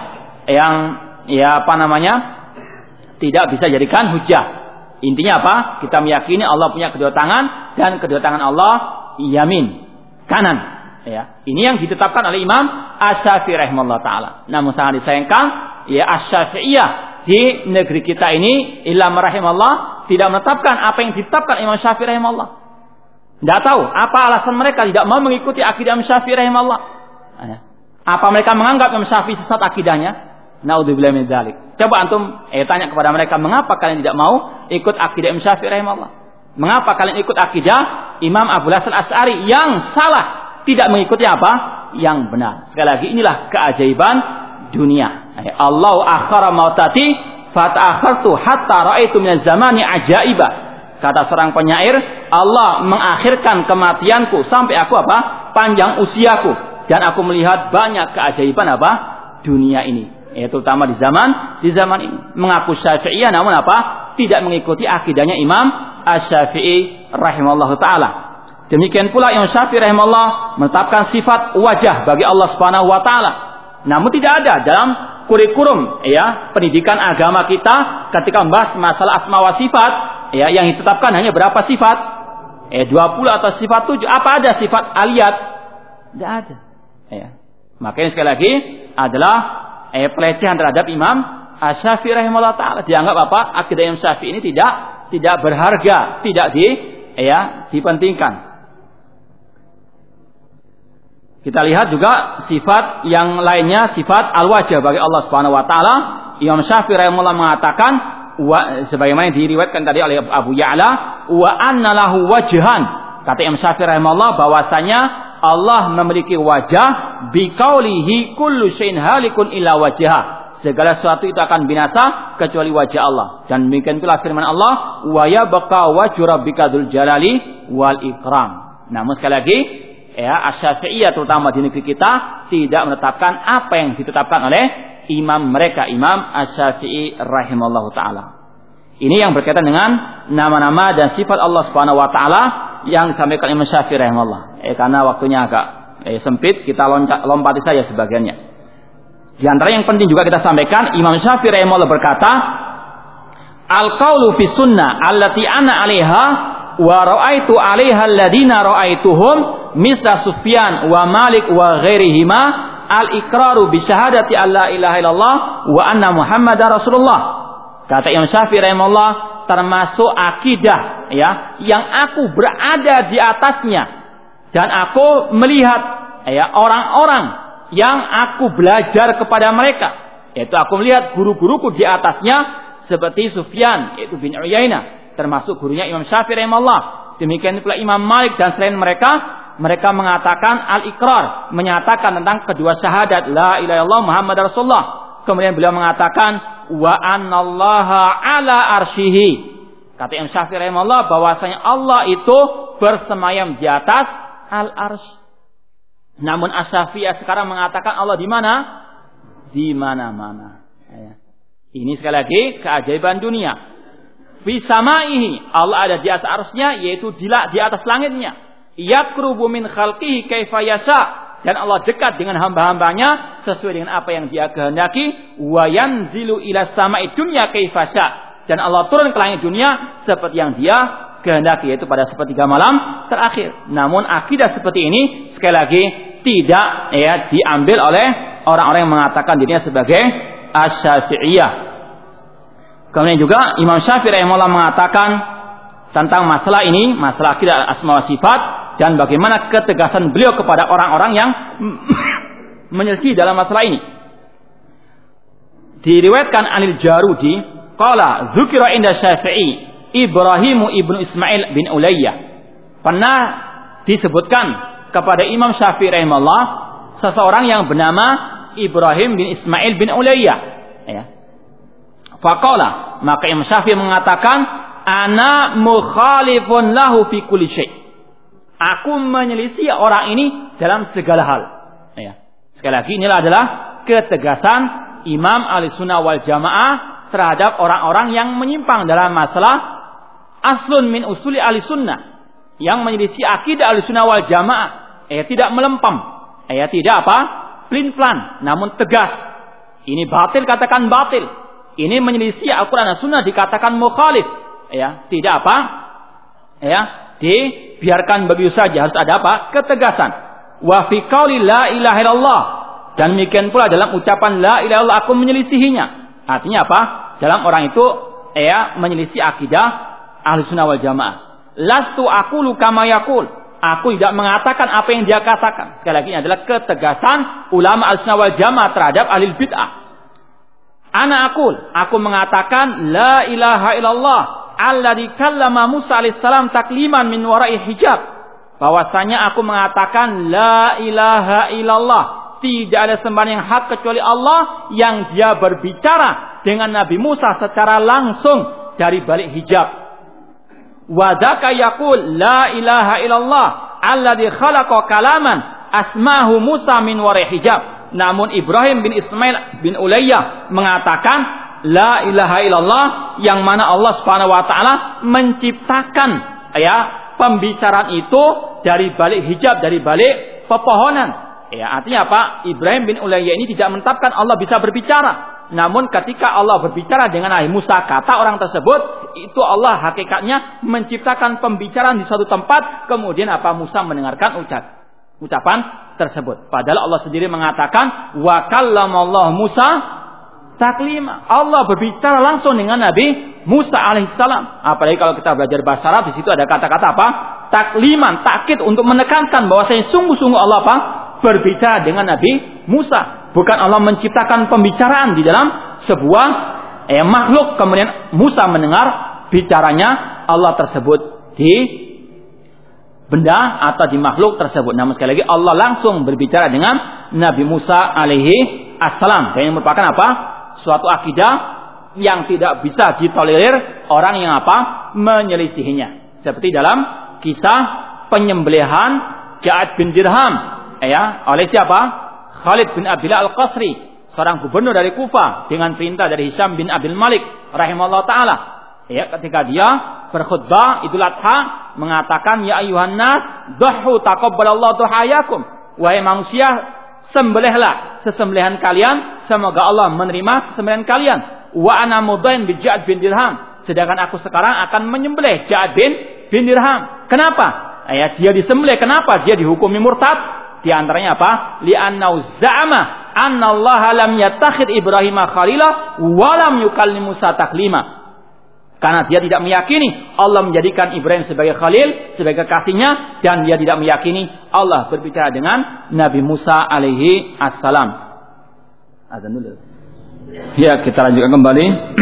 ya apa namanya? Tidak bisa jadikan hujjah. Intinya apa? Kita meyakini Allah punya kedua tangan, dan kedua tangan Allah yamin, kanan. Ya, ini yang ditetapkan oleh Imam Asy-Syafi'i rahimahullah taala. Namun sangat disayangkan, ya Asy-Syafi'iyah di negeri kita ini illa rahimallah tidak menetapkan apa yang ditetapkan Imam Syafi'i rahimahullah. Tidak tahu apa alasan mereka tidak mau mengikuti akidah Imam Syafi'i rahimahullah. Apa mereka menganggap Imam Syafi'i sesat akidahnya? Naudzubillahi min dzalik. Coba antum tanya kepada mereka, mengapa kalian tidak mau ikut akidah Imam Syafi'i rahimahullah? Mengapa kalian ikut akidah Imam Abu Hasan Asy'ari yang salah? Tidak mengikuti apa? Yang benar. Sekali lagi, inilah keajaiban dunia. Allahu akhara mautati fata'akhartu hatta ra'aitu minaz zamani ajaiba. Kata seorang penyair, Allah mengakhirkan kematianku sampai aku apa? Panjang usiaku, dan aku melihat banyak keajaiban apa? Dunia ini. Terutama di zaman ini. Mengaku Syafi'iyah namun apa? Tidak mengikuti akidahnya Imam Asy-Syafi'i rahimahullahu taala. Demikian pula Imam Syafi'i rahimahullah menetapkan sifat wajah bagi Allah Subhanahu wa taala. Namun tidak ada dalam kurikulum pendidikan agama kita ketika membahas masalah asma wa sifat, yang ditetapkan hanya berapa sifat? 20 atau sifat 7. Apa ada sifat aliyat? Tidak ada. Makanya sekali lagi adalah pelecehan terhadap Imam Asy-Syafi'i rahimahullah taala. Dianggap apa? Akidah Imam Syafi'i ini tidak berharga, tidak dipentingkan. Kita lihat juga sifat yang lainnya, sifat al-wajh bagi Allah Subhanahu wa taala. Imam Syafi'i rahimahullah mengatakan sebagaimana diriwayatkan tadi oleh Abu Ya'la, wa anna lahu wajhan. Kata Imam Syafi'i rahimahullah bahwasanya Allah memiliki wajah, biqaulihi kullu syai'in halikun illa wajhah. Segala sesuatu itu akan binasa kecuali wajah Allah. Dan demikian pula firman Allah, wa yabqa wajhu rabbika dzul jalali wal ikram. Namun sekali lagi, ya, Asy-Syafi'iyah terutama di negeri kita tidak menetapkan apa yang ditetapkan oleh imam mereka, Imam Asy-Syafi'i rahimahullahu taala. Ini yang berkaitan dengan nama-nama dan sifat Allah Subhanahu wa taala yang disampaikan Imam Syafi'i rahimahullah. Karena waktunya agak sempit, kita lompati saja sebagiannya. Di antara yang penting juga kita sampaikan, Imam Syafi'i rahimahullah berkata, al-qaulu fi sunnah allati ana 'alaiha wa ra'aitu 'alaiha alladziina ra'aituhum misla Sufyan wa Malik wa ghairihima al-iqraru bi syahadati alla ilaha illallah wa anna Muhammadar Rasulullah. Kata Imam Syafi'i rahimahullah, termasuk akidah ya yang aku berada di atasnya dan aku melihat ya orang-orang yang aku belajar kepada mereka, yaitu aku melihat guru-guruku di atasnya seperti Sufyan yaitu bin Uyainah, termasuk gurunya Imam Syafi'i rahimahullah. Demikian pula Imam Malik dan selain mereka mengatakan al-iqrar, menyatakan tentang kedua syahadat la ilaha illallah Muhammad Rasulullah. Kemudian beliau mengatakan wa anallaha ala arsyihi. Kata Imam Syafi'i rahimahullah bahwasanya Allah itu bersemayam di atas al-arsy. Namun Asy-Syafi'iyah sekarang mengatakan Allah di mana? Di mana-mana. Ini sekali lagi keajaiban dunia. Fi samaihi, Allah ada di atas arsy-Nya, yaitu di atas langitnya. Yaqrubu min khalqihi kaifa yasha, dan Allah dekat dengan hamba-hambanya sesuai dengan apa yang Dia kehendaki. Wa yanzilu ila samai dunya kaifa sya, dan Allah turun ke langit dunia seperti yang Dia kehendaki, yaitu pada sepertiga malam terakhir. Namun akidah seperti ini sekali lagi tidak ya diambil oleh orang-orang yang mengatakan dirinya sebagai Asy-Syafi'iyah. Kemudian juga Imam Syafi'i rahimahullah mengatakan tentang masalah ini, masalah akidah asma wa sifat, dan bagaimana ketegasan beliau kepada orang-orang yang menyelisih dalam masalah ini. Diriwayatkan Anil Jarudi qala dzukira inda Syafi'i Ibrahimu ibnu Ismail bin Ulayyah. Pernah disebutkan kepada Imam Syafi'i rahimahullah seseorang yang bernama Ibrahim bin Ismail bin Ulayyah. Ya. Faqala, maka Imam Syafi'i mengatakan, ana mukhalifun lahu fi kulli syai'. Aku menyelisih orang ini dalam segala hal. Ya. Sekali lagi inilah adalah ketegasan Imam Ahlussunnah wal Jamaah terhadap orang-orang yang menyimpang dalam masalah aslun min usuli Ahlussunnah, yang menyelisih akidah Ahlussunnah wal Jamaah, tidak melempem, tidak pelin-pelan, namun tegas. Ini batil katakan batil, ini menyelisih Al-Quran dan Sunnah dikatakan mukhalif, tidak dibiarkan begitu saja, harus ada ketegasan. Wa fi qauli la ilaha illallah, dan demikian pula dalam ucapan la ilaha illallah aku menyelisihinya. Artinya dalam orang itu menyelisih akidah Ahlussunnah wal Jamaah. Lastu aqulu kama yaqul, aku tidak mengatakan apa yang dia katakan. Sekali lagi ini adalah ketegasan ulama Ahlussunnah wal Jamaah terhadap ahli bid'ah. Ana aku mengatakan la ilaha illallah alladzi kallama Musa alaihissalam takliman min wara'i hijab. Bahwasanya aku mengatakan la ilaha illallah, tidak ada sembahan yang hak kecuali Allah, yang Dia berbicara dengan Nabi Musa secara langsung dari balik hijab. Wa dzaka yaqul la ilaha illallah alladzi khalaqa kalaman asmahu Musa min wara'i hijab. Namun Ibrahim bin Ismail bin Ulayyah mengatakan la ilaha illallah yang mana Allah Subhanahu wa taala menciptakan pembicaraan itu dari balik hijab, dari balik pepohonan. Artinya Ibrahim bin Ulayyah ini tidak menetapkan Allah bisa berbicara. Namun ketika Allah berbicara dengan Nabi Musa, kata orang tersebut itu Allah hakikatnya menciptakan pembicaraan di suatu tempat, kemudian Musa mendengarkan ucapan tersebut. Padahal Allah sendiri mengatakan wa kallamallahu Musa taklima. Allah berbicara langsung dengan Nabi Musa alaihissalam. Apalagi kalau kita belajar bahasa Arab, di situ ada kata-kata takliman, takkid, untuk menekankan bahwasanya sungguh-sungguh Allah berbicara dengan Nabi Musa. Bukan Allah menciptakan pembicaraan di dalam sebuah makhluk. Kemudian Musa mendengar bicaranya Allah tersebut di benda atau di makhluk tersebut. Namun sekali lagi Allah langsung berbicara dengan Nabi Musa alaihi assalam. Dan yang merupakan apa? Suatu akidah yang tidak bisa ditolerir orang yang apa? Menyelisihinya. Seperti dalam kisah penyembelihan Ja'ad bin Dirham oleh siapa? Khalid bin Abdullah Al-Qasri, seorang gubernur dari Kufah, dengan perintah dari Hisham bin Abdul Malik rahimahullah taala. Ketika dia berkhutbah Idul Adha mengatakan, ya ayyuhan nas dhahu taqabbalallahu duhayakum, wahai manusia sembelihlah sesembelihan kalian, semoga Allah menerima sesembelihan kalian. Wa ana mudain bi Ja'ad bin Dirham, sedangkan aku sekarang akan menyembelih Ja'ad bin Dirham. Kenapa? Dia disembelih, kenapa? Dia dihukumi murtad. Di antaranya apa? Li'annau za'ama anna Allah lam yattakhid Ibrahim khalila wa lam yukallim Musa taklima. Karena dia tidak meyakini Allah menjadikan Ibrahim sebagai khalil, sebagai kasihnya, dan dia tidak meyakini Allah berbicara dengan Nabi Musa alaihi assalam. Azan dulu. Ya, kita lanjutkan kembali.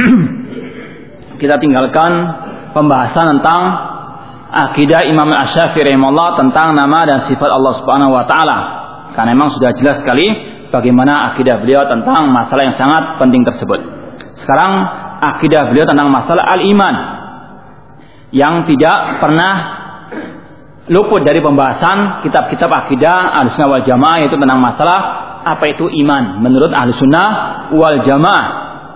Kita tinggalkan pembahasan tentang akidah Imam Asy-Syafi'i rahimahullah tentang nama dan sifat Allah Subhanahu wa taala. Karena memang sudah jelas sekali bagaimana akidah beliau tentang masalah yang sangat penting tersebut. Sekarang akidah beliau tentang masalah al-iman yang tidak pernah luput dari pembahasan kitab-kitab akidah Ahlussunnah wal Jamaah, yaitu tentang masalah apa itu iman menurut Ahlussunnah wal Jamaah.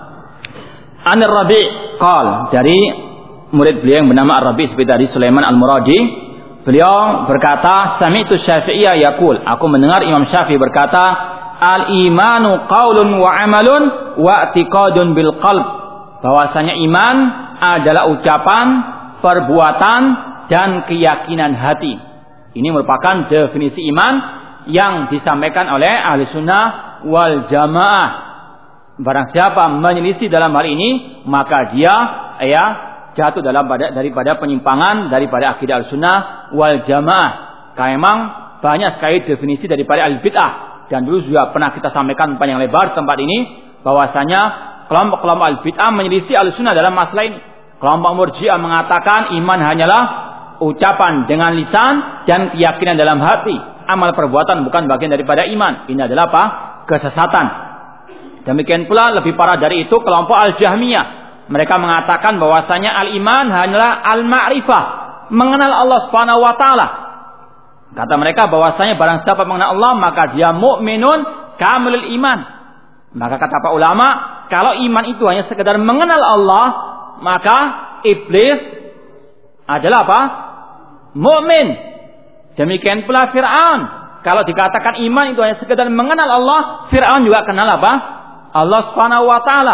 An Rabi' qal, dari murid beliau yang bernama Ar-Rabi' seperti tadi Sulaiman Al-Muradi, beliau berkata, sami'tu Syafi'iyya yaqul, aku mendengar Imam Syafi'i berkata, al-imanu qaulun wa amalun wa i'tiqadun bil qalb, bahwasanya iman adalah ucapan, perbuatan dan keyakinan hati. Ini merupakan definisi iman yang disampaikan oleh Ahlussunnah wal Jamaah. Barang siapa menyelisih dalam hal ini, maka dia jatuh daripada penyimpangan daripada akidah Ahlussunnah wal Jamaah. Karena memang banyak sekali definisi daripada al-bid'ah, dan dulu juga pernah kita sampaikan panjang lebar tempat ini bahwasanya kelompok-kelompok al-bid'ah menyelisih Ahlussunnah dalam masalah ini. Kelompok Murji'ah mengatakan iman hanyalah ucapan dengan lisan dan keyakinan dalam hati. Amal perbuatan bukan bagian daripada iman. Ini adalah apa? Kesesatan. Demikian pula lebih parah dari itu kelompok Al-Jahmiyah. Mereka mengatakan bahwasanya al-iman hanyalah al-ma'rifah, mengenal Allah Subhanahu wa taala. Kata mereka bahwasanya barang siapa mengenal Allah maka dia mukminun kamilul iman. Maka kata para ulama, kalau iman itu hanya sekedar mengenal Allah, maka iblis adalah apa? Mukmin. Demikian pula Fir'aun. Kalau dikatakan iman itu hanya sekedar mengenal Allah, Fir'aun juga kenal apa? Allah Subhanahu wa taala.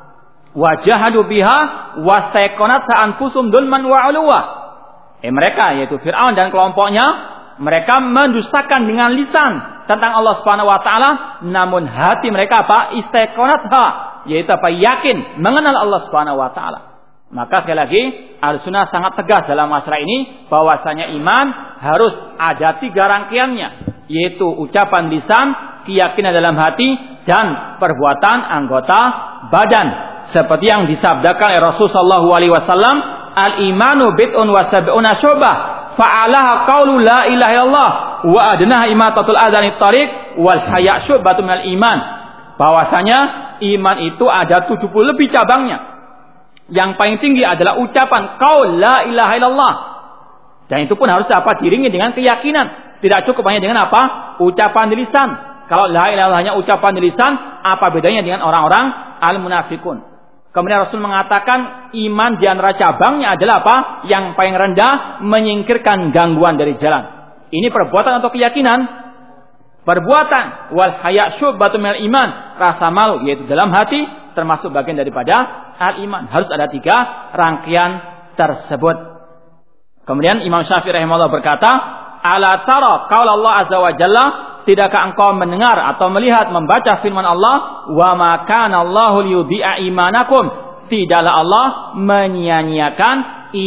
Wajahadu biha wastaiqanat anfusum dulman wa 'uluwa. Mereka yaitu Fir'aun dan kelompoknya, mereka mendustakan dengan lisan tentang Allah Subhanahu wa taala, namun hati mereka apa? Istaiqanatha, yaitu apa? Yakin mengenal Allah Subhanahu wa taala. Maka sekali lagi Ahlussunnah sangat tegas dalam masalah ini bahwasanya iman harus ada 3 rangkaiannya, yaitu ucapan lisan, keyakinan dalam hati, dan perbuatan anggota badan. Seperti yang disabdakan oleh Rasulullah SAW, al-imanu bid'un wa sab'una syu'bah, fa'alaha qaulu la ilaha illallah wa adnaha imatatul adhanit tariq wal haya' syu'batun minal iman. Bahwasanya iman itu ada 70 lebih cabangnya. Yang paling tinggi adalah ucapan qaul la ilaha illallah. Dan itu pun harus apa? Diiringi dengan keyakinan. Tidak cukup hanya dengan apa? Ucapan di lisan. Kalau la ilaha illallah hanya ucapan di lisan, apa bedanya dengan orang-orang al-munafikun? Kemudian Rasul mengatakan iman di antara cabangnya adalah apa? Yang paling rendah, menyingkirkan gangguan dari jalan. Ini perbuatan atau keyakinan? Perbuatan. Wal haya' syu'batun minal iman. Rasa malu yaitu dalam hati, termasuk bagian daripada al-iman. Harus ada 3 rangkaian tersebut. Kemudian Imam Syafi'i rahimahullah berkata, ala tara qaul Allah azza wa jalla, tidakkah engkau mendengar atau melihat membaca firman Allah, wa ma kana Allahu liyudhi'a imanakum, tidaklah Allah menyia-nyiakan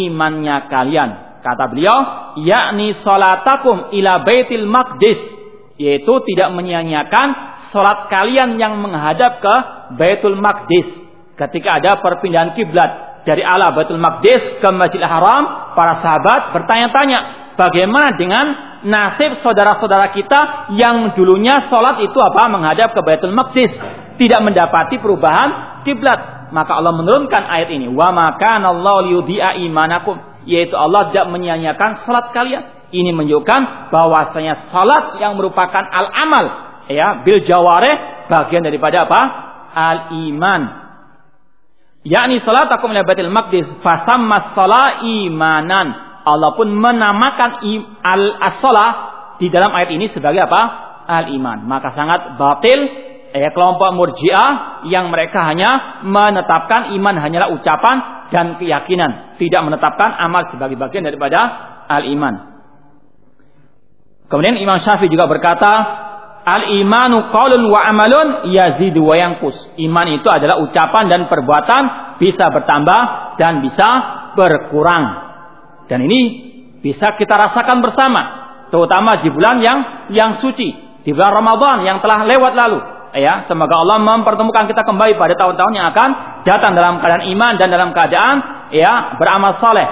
imannya kalian. Kata beliau, yakni salatakum ila baitil maqdis, yaitu tidak menyia-nyiakan salat kalian yang menghadap ke Baitul Maqdis. Ketika ada perpindahan kiblat dari ala Baitul Maqdis ke Masjidil Haram, para sahabat bertanya-tanya, bagaimana dengan nasib saudara-saudara kita yang dulunya salat itu menghadap ke Baitul Maqdis, tidak mendapati perubahan kiblat. Maka Allah menurunkan ayat ini, wa ma kana Allahu liyudhi'a imanakum, yaitu Allah tidak menyia-nyiakan salat kalian. Ini menunjukkan bahwasanya salat yang merupakan al-amal, bil jawarih, bagian daripada al-iman. Yakni salatakum ila Baitul Maqdis fasamma shalah imanan. Allah pun menamakan as-shalah di dalam ayat ini sebagai al-iman. Maka sangat batil kelompok Murji'ah yang mereka hanya menetapkan iman hanyalah ucapan dan keyakinan, tidak menetapkan amal sebagai bagian daripada al-iman. Kemudian Imam Syafi'i juga berkata, al-imanu qaulun wa amalun yazidu wa yanqus. Iman itu adalah ucapan dan perbuatan, bisa bertambah dan bisa berkurang. Dan ini bisa kita rasakan bersama, terutama di bulan yang suci, di bulan Ramadan yang telah lewat lalu. Semoga Allah mempertemukan kita kembali pada tahun-tahun yang akan datang dalam keadaan iman dan dalam keadaan beramal saleh.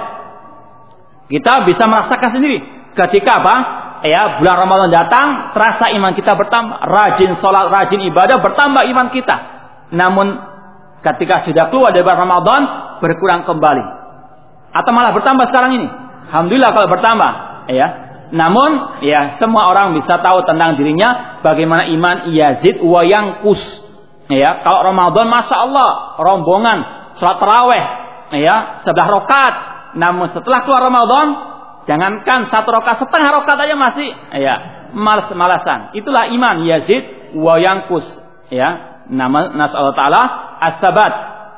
Kita bisa merasakan sendiri ketika bulan Ramadan datang, terasa iman kita bertambah, rajin salat, rajin ibadah, bertambah iman kita. Namun ketika sudah keluar dari bulan Ramadan, berkurang kembali. Atau malah bertambah sekarang ini. Alhamdulillah kalau bertambah, Namun semua orang bisa tahu tentang dirinya bagaimana iman yazid wa yanqus. Kalau Ramadan Masya Allah, rombongan salat tarawih 11 rakaat. Namun setelah keluar Ramadan, jangankan 1 rakaat, setengah rakaat aja masih malas-malasan. Itulah iman yazid wa yanqus. Nama Allah Ta'ala as-sabat.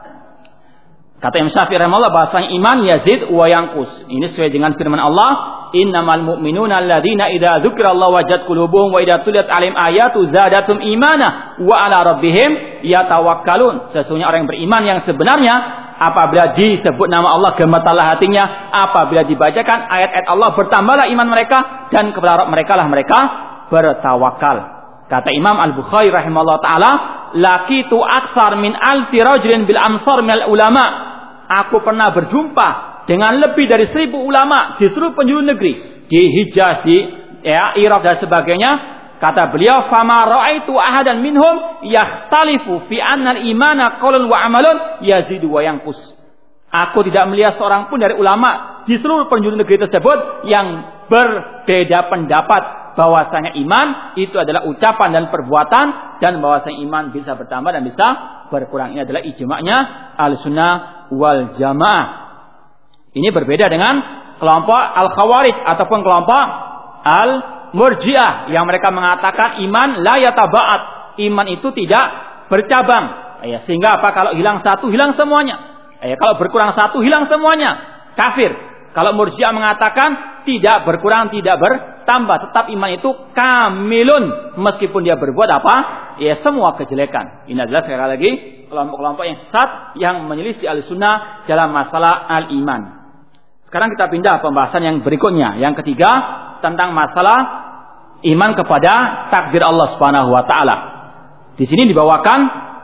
Kata Imam Syafi'i rahimahullah, bahasanya iman yazid wa yanqus. Ini sesuai dengan firman Allah, innamal mu'minuna alladzina idza dzukirallahu wajadat qulubuhum wa idza tuliyat 'alaihim ayatu zadatum imana wa 'ala rabbihim yatawakkalun. Sesungguhnya orang yang beriman yang sebenarnya, apabila disebut nama Allah gemetarlah hatinya, apabila dibacakan ayat-ayat Allah bertambahlah iman mereka, dan kepada Rabb mereka lah mereka bertawakal. Kata Imam Al-Bukhari rahimahullah ta'ala, laqitu aksar min alfi rajulin bil amsar minal ulama. Aku pernah berjumpa dengan lebih dari 1000 ulama di seluruh penjuru negeri, di Hijaz, di Irak dan sebagainya. Kata beliau, fama ra'aitu ahadan minhum yakhtalifu fi anna al-imana qaulun wa amalun yazidu wa yanqus. Aku tidak melihat seorang pun dari ulama di seluruh penjuru negeri tersebut yang berbeda pendapat bahwasanya iman itu adalah ucapan dan perbuatan, dan bahwasanya iman bisa bertambah dan bisa berkurang. Ini adalah ijma'nya Ahlussunnah wal Jamaah. Ini berbeda dengan kelompok Al-Khawarij ataupun kelompok Al-Murji'ah yang mereka mengatakan iman la yataba'at. Iman itu tidak bercabang. Sehingga kalau hilang satu, hilang semuanya. Kalau berkurang satu, hilang semuanya. Kafir. Kalau Murji'ah mengatakan tidak berkurang, tidak bertambah. Tetap iman itu kamilun. Meskipun dia berbuat semua kejelekan. Ini adalah sekali lagi kelompok-kelompok yang sesat yang menyelisih Ahlussunnah dalam masalah al-iman. Sekarang kita pindah pembahasan yang berikutnya. Yang ketiga, tentang masalah iman kepada takdir Allah Subhanahu wa taala. Di sini dibawakan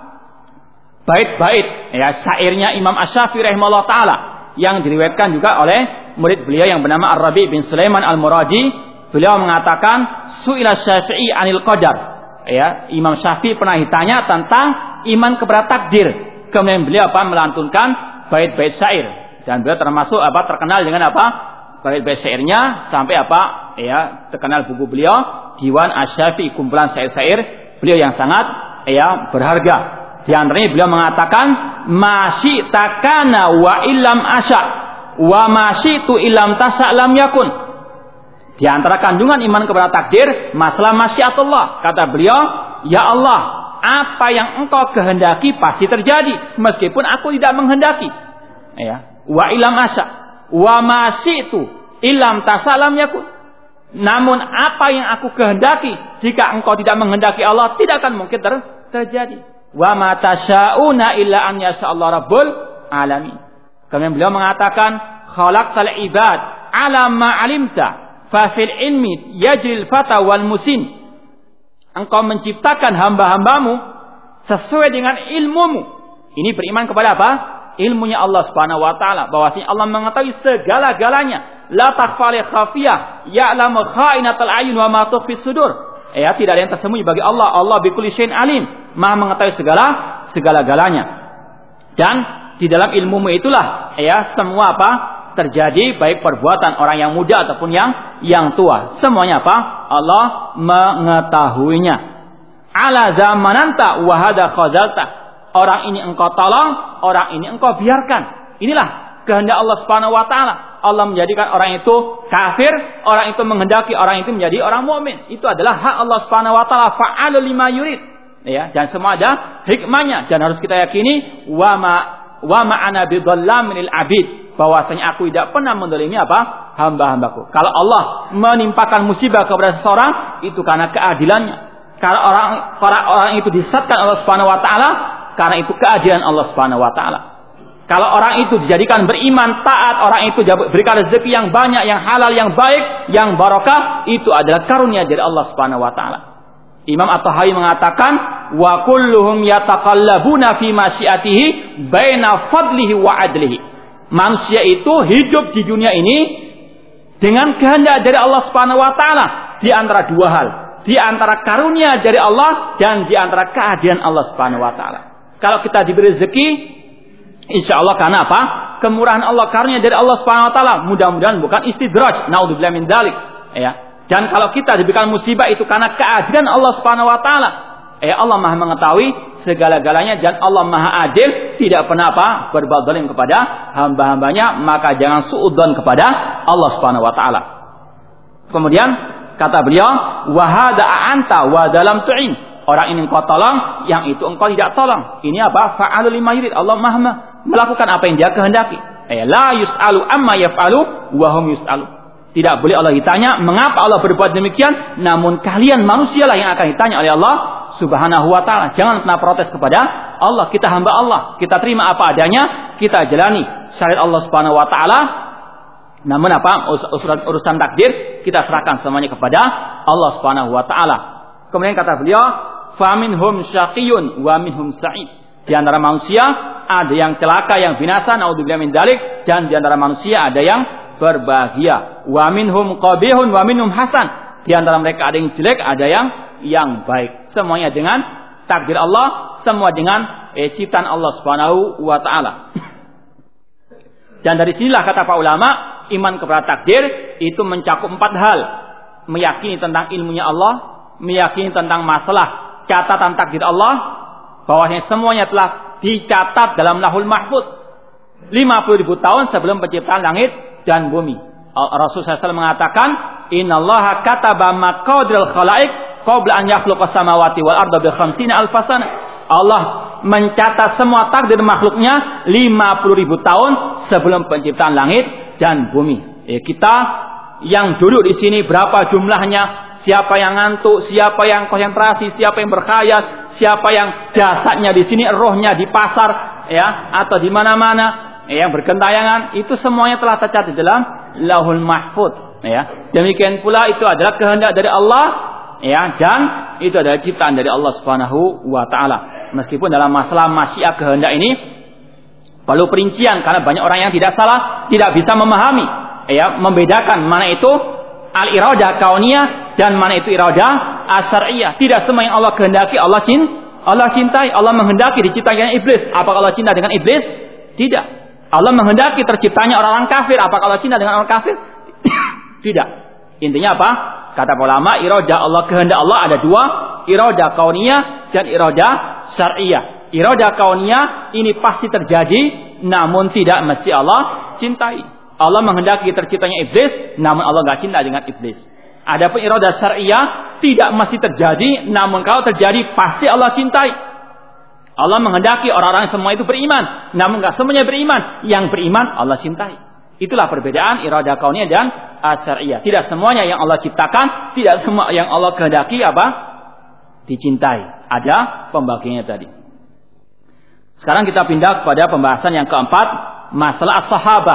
bait-bait syairnya Imam Asy-Syafi'i rahimahullah taala yang diriwayatkan juga oleh murid beliau yang bernama Ar-Rabi' bin Sulaiman Al-Muradi. Beliau mengatakan, su'ila Syafi'i 'anil qadar. Imam Syafi'i pernah ditanya tentang iman kepada takdir. Kemudian beliau melantunkan bait-bait syair, dan beliau termasuk terkenal dengan bait-bait syairnya sampai terkenal buku beliau Diwan Asy-Syafi'i, kumpulan syair-syair beliau yang sangat berharga. Di antaranya beliau mengatakan, masyi takana wa illam asya wa masyitu illam tasya lam yakun. Di antara kandungan iman kepada takdir masalah masyiatullah. Kata beliau, ya Allah, apa yang engkau kehendaki pasti terjadi meskipun aku tidak menghendaki. Wa illam asya wa masyitu illam tasya lam yakun. Namun apa yang aku kehendaki, jika engkau tidak menghendaki Allah, tidak akan mungkin terjadi. Wa ma tasya'una illa an yasha'allahu rabbul alamin. Kemudian beliau mengatakan, khalaqtal ibad ala ma 'alimta fa fil ilmi yajril fata wal musin. engkau menciptakan hamba-hambamu sesuai dengan ilmumu. Ini beriman kepada apa? Ilmunya Allah Subhanahu wa taala, bahwasanya Allah mengetahui segala-galanya. La takhfa li khafiyah, ya'lamu kha'inatal a'yun wa ma tukhfi sudur. Ya, tidak ada yang tersembunyi bagi Allah. Allah bikulli syai'in alim, Maha mengetahui segala-galanya. Dan di dalam ilmumu itulah semua apa? Terjadi, baik perbuatan orang yang muda ataupun yang tua. Semuanya apa? Allah mengetahuinya. Ala zamananta wa hada khazalta. Orang ini engkau tolong, orang ini engkau biarkan. Inilah kehendak Allah Subhanahu wa taala. Allah menjadikan orang itu kafir, orang itu menghendaki orang itu menjadi orang mukmin. Itu adalah hak Allah Subhanahu wa taala, fa'alu lima yurid. Ya, dan semua ada hikmahnya, dan harus kita yakini wa ma ana bidzallamin lil abid. Bahwasanya aku tidak pernah menzalimi apa? Hamba-hambaku. Kalau Allah menimpakan musibah kepada seseorang, itu karena keadilannya. Kalau orang itu disesatkan Allah Subhanahu wa taala, karena itu keadilan Allah Subhanahu wa taala. Kalau orang itu dijadikan beriman, taat, orang itu diberikan rezeki yang banyak, yang halal, yang baik, yang barakah, itu adalah karunia dari Allah Subhanahu wa taala. Imam At-Tahawi mengatakan, wa kulluhum yataqallabuna fi masyiatihi baina fadlihi wa adlihi. Manusia itu hidup di dunia ini dengan kehendak dari Allah Subhanahu wa taala di antara dua hal, di antara karunia dari Allah dan di antara keadilan Allah Subhanahu wa taala. Kalau kita diberi rezeki, insyaallah karena apa? Kemurahan Allah, karunia dari Allah Subhanahu wa taala. Mudah-mudahan bukan istidraj, naudzubillah min dzalik, ya. Dan kalau kita diberikan musibah, itu karena keadilan Allah Subhanahu wa taala. Allah Maha mengetahui segala-galanya dan Allah Maha adil, tidak pernah apa? Berbuat zalim kepada hamba-hambanya, maka jangan suudzon kepada Allah Subhanahu wa taala. Kemudian kata beliau, wa hada anta wa dalam tu'in. Orang ini engkau tolong, yang itu engkau tidak tolong. Ini apa? Fa'alu lima yurid. Allah Maha melakukan apa yang Dia kehendaki. La yus'alu amma yaf'alu wa hum yus'alu. Tidak boleh Allah ditanya mengapa Allah berbuat demikian, namun kalian manusialah yang akan ditanya oleh Allah Subhanahu wa taala. Jangan pernah protes kepada Allah. Kita hamba Allah, kita terima apa adanya, kita jalani syariat Allah Subhanahu wa taala. Namun apa? Urusan takdir kita serahkan semuanya kepada Allah Subhanahu wa taala. Kemudian kata beliau, faminhum syaqiyun wa minhum sa'id. Di antara manusia ada yang celaka, yang binasa, naudzubillah min dzalik, dan di antara manusia ada yang berbahagia. Wa minhum qabihun wa minhum hasan. Di antara mereka ada yang jelek, ada yang baik. Semuanya dengan takdir Allah, semua dengan ciptaan Allah Subhanahu wa taala. Dan dari sinilah kata para ulama, iman kepada takdir itu mencakup 4 hal. Meyakini tentang ilmunya Allah, meyakini tentang masalah catatan takdir Allah, bahwasanya semuanya telah dicatat dalam Lauhul Mahfuz 50.000 tahun sebelum penciptaan langit dan bumi. Rasulullah SAW mengatakan, innallaha kataba maqadiril khalaiq qabla an yakhluqas samawati wal arda bi 50 alf sana. Allah mencatat semua takdir makhluknya 50.000 tahun sebelum penciptaan langit dan bumi. Kita yang duduk di sini berapa jumlahnya? Siapa yang ngantuk, siapa yang konsentrasi, siapa yang berkhayal, siapa yang jasadnya di sini, rohnya di pasar, atau di mana-mana, yang bergentayangan, itu semuanya telah tercatat dalam Lauhul Mahfuz. Demikian pula itu adalah kehendak dari Allah, dan itu adalah ciptaan dari Allah Subhanahu wa taala. Meskipun dalam masalah masyiah kehendak ini perlu perincian, karena banyak orang yang tidak bisa memahami, membedakan mana itu al-iradah kauniyah dan mana itu iradah asyariyah. Tidak semua yang Allah kehendaki Allah cintai. Allah menghendaki diciptakan iblis. Apakah Allah cinta dengan iblis? Tidak. Allah menghendaki terciptanya orang-orang kafir. Apakah Allah cinta dengan orang kafir? Tidak. Intinya apa? Kata ulama, iradah Allah, kehendak Allah ada 2, iradah kauniyah dan iradah syar'iyah. Iradah kauniyah ini pasti terjadi, namun tidak mesti Allah cintai. Allah menghendaki terciptanya iblis, namun Allah enggak cinta dengan iblis. Adapun iradah syar'iyah tidak mesti terjadi, namun kalau terjadi pasti Allah cintai. Allah menghendaki orang-orang semua itu beriman, namun enggak semuanya beriman. Yang beriman Allah cintai. Itulah perbedaan iradah kauniyah dan syar'iyah. Tidak semuanya yang Allah ciptakan, tidak semua yang Allah kehendaki dicintai. Ada pembagiannya tadi. Sekarang kita pindah kepada pembahasan yang keempat, masalah as-sahabah.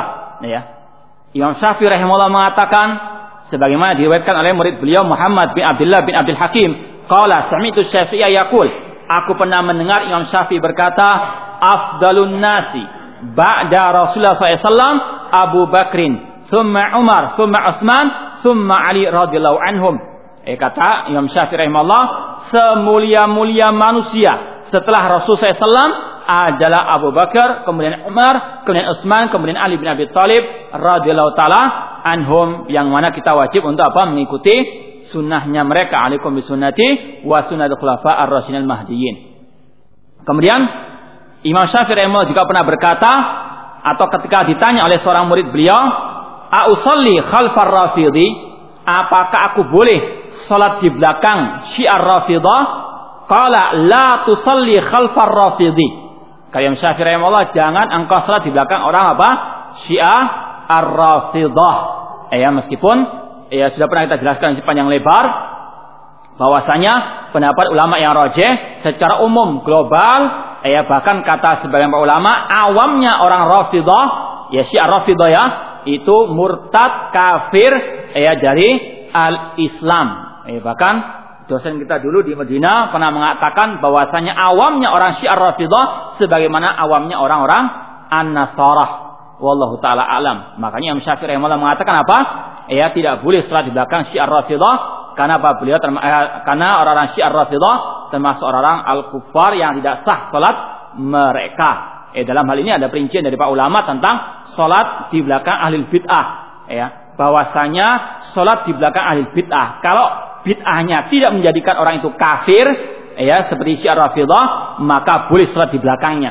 Imam Syafi'i rahimahullah mengatakan, sebagaimana diriwayatkan oleh murid beliau Muhammad bin Abdullah bin Abdul Hakim Qala sami'tu Syafi'i yaqul, aku pernah mendengar Imam Syafi'i berkata, afdalun nasi ba'da Rasulullah SAW Abu Bakrin, thumma Umar, thumma Utsman, thumma Ali radhiyallahu anhum. Kata Imam Syafi'i rahimahullah, semulia-mulia manusia setelah Rasulullah SAW adalah Abu Bakar, kemudian Umar, kemudian Utsman, kemudian Ali bin Abi Thalib radhiyallahu taala anhum, yang mana kita wajib untuk apa? Mengikuti sunnahnya mereka. Alaikum bisunnati wa sunnatul khulafa'ir rasyidin mahdiyyin. Kemudian Imam Syafi'i rahimahullah juga pernah berkata, atau ketika ditanya oleh seorang murid beliau, "A'usalli khalfar rafidhi?" Apakah aku boleh salat di belakang Syiah Rafidah? Qala la tusalli khalfar rafidhi. Kata Imam Syafi'i rahimahullah, jangan engkau salat di belakang orang apa? Syiah Ar-Rafidah. Meskipun sudah pernah kita jelaskan di panjang lebar bahwasanya pendapat ulama yang rajih secara umum global, bahkan kata sebagian ulama awamnya orang Rafidah, Syiah Rafidah itu murtad kafir dari al-Islam. Bahkan dosen kita dulu di Madinah pernah mengatakan bahwasanya awamnya orang Syiah Rafidah sebagaimana awamnya orang-orang An-Nasarah. Wallahu taala alam. Makanya Imam Syafi'i rahimahullah mengatakan apa? Tidak boleh salat di belakang Syiah Rafidah. Karena apa? Karena orang-orang Syiah Rafidah termasuk orang-orang al-kuffar yang tidak sah salat mereka. Dalam hal ini ada perincian dari para ulama tentang salat di belakang ahli bid'ah. Bahwasanya salat di belakang ahli bid'ah, kalau bid'ahnya tidak menjadikan orang itu kafir, seperti Syiah Rafidah, maka boleh salat di belakangnya.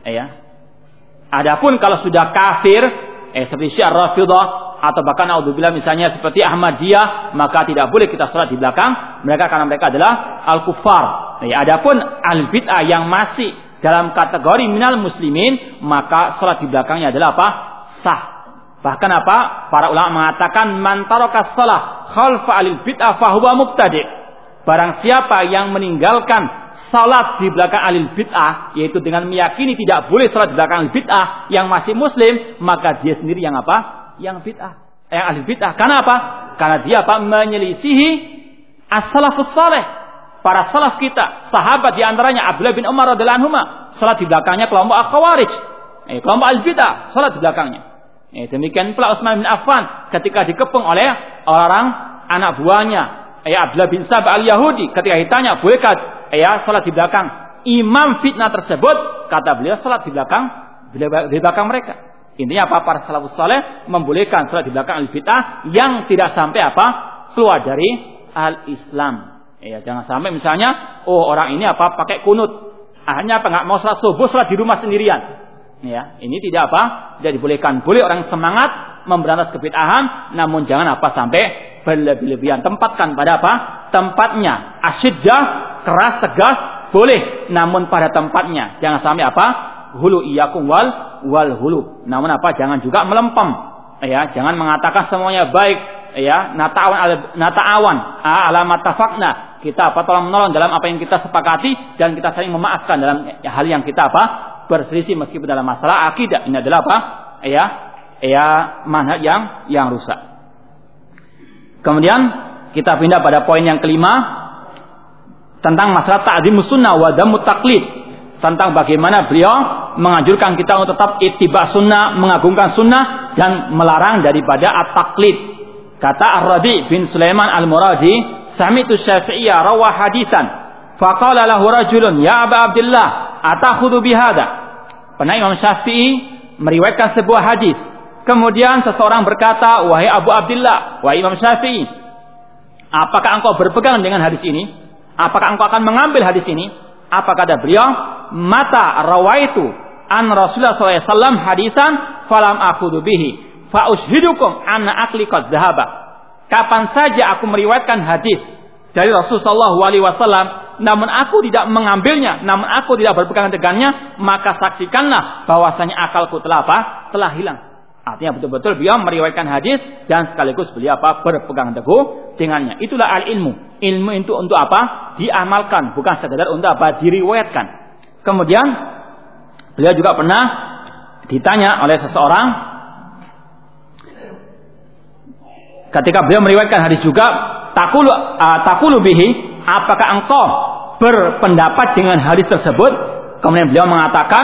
Adapun kalau sudah kafir, seperti Syiah Rafidah atau bahkan naudzubillah misalnya seperti Ahmadiyah, maka tidak boleh kita salat di belakang mereka karena mereka adalah al-kuffar. Adapun al-bid'ah yang masih dalam kategori minal muslimin, maka salat di belakangnya adalah apa? Sah. Bahkan apa? Para ulama mengatakan man taraka shalah khalfa al-bid'ah fa huwa mubtadi'. Barang siapa yang meninggalkan salat di belakang ahli bid'ah, yaitu dengan meyakini tidak boleh salat di belakang ahli bid'ah yang masih muslim, maka dia sendiri yang apa? Yang bid'ah, yang ahli bid'ah. Karena apa? Karena dia apa? Menyelisihi as-salafus saleh, para salaf kita, sahabat di antaranya Abdullah bin Umar radhiyallahu anhu, salat di belakangnya kelompok al-Khawarij, kelompok ahli bid'ah, salat di belakangnya. Demikian pula Utsman bin Affan ketika dikepung oleh orang anak buahnya Abdullah bin Saba al-Yahudi, ketika ditanya bolehkah salat di belakang imam fitnah tersebut, kata beliau salat di belakang mereka. Intinya apa? Para salafus saleh membolehkan salat di belakang al-bid'ah yang tidak sampai apa? Keluar dari al-Islam. Jangan sampai misalnya orang ini apa? Pakai kunut. Hanya apa? Enggak mau salat subuh, salat di rumah sendirian. Ini tidak apa? Tidak dibolehkan. Boleh orang semangat memberantas kebid'ahan, namun jangan apa sampai berlebih-lebihan. Tempatkan pada apa? Tempatnya. Asyiddah, keras, tegas, boleh, namun pada tempatnya. Jangan sampai apa? Hulu iyakum wal hulu. Namun apa? Jangan juga melempem. Jangan mengatakan semuanya baik. Nata'awan ala matafaqna. Kita apa? Tolong menolong dalam apa yang kita sepakati dan kita saling memaafkan dalam hal yang kita apa? Berselisih meskipun dalam masalah akidah. Ini adalah apa? Manhaj yang rusak. Kemudian kita pindah pada poin yang kelima tentang masalah ta'zimus sunnah wa dhammut taqlid, tentang bagaimana beliau menganjurkan kita untuk tetap ittiba sunnah, mengagungkan sunnah dan melarang daripada at-taqlid. Kata Ar-Rabi' bin Sulaiman Al-Muradi, sami'tu Syafi'iyya rawa hadisan faqala lahu rajulun ya Aba Abdullah atakhudhu bihadza. Pernah Imam Syafi'i meriwayatkan sebuah hadis. Kemudian seseorang berkata, wahai Abu Abdullah, wahai Imam Syafi'i, apakah engkau berpegang dengan hadis ini? Apakah engkau akan mengambil hadis ini? Apa kata beliau? Mata rawaitu an Rasulullah SAW hadisan falam akhudhu bihi fa ushidukum anna akli qad dhahaba. Kapan saja aku meriwayatkan hadis dari Rasulullah SAW, namun aku tidak mengambilnya, namun aku tidak berpegang dengannya, maka saksikanlah bahwasanya akalku telah apa? Telah hilang. Artinya betul-betul beliau meriwayatkan hadis dan sekaligus beliau apa? Berpegang teguh dengannya. Itulah al-ilmu. Ilmu itu untuk apa? Diamalkan, bukan sekadar untuk apa? Diriwayatkan. Kemudian beliau juga pernah ditanya oleh seseorang ketika beliau meriwayatkan hadis juga, taqulu bihi, apakah engkau berpendapat dengan hadis tersebut? Kemudian beliau mengatakan,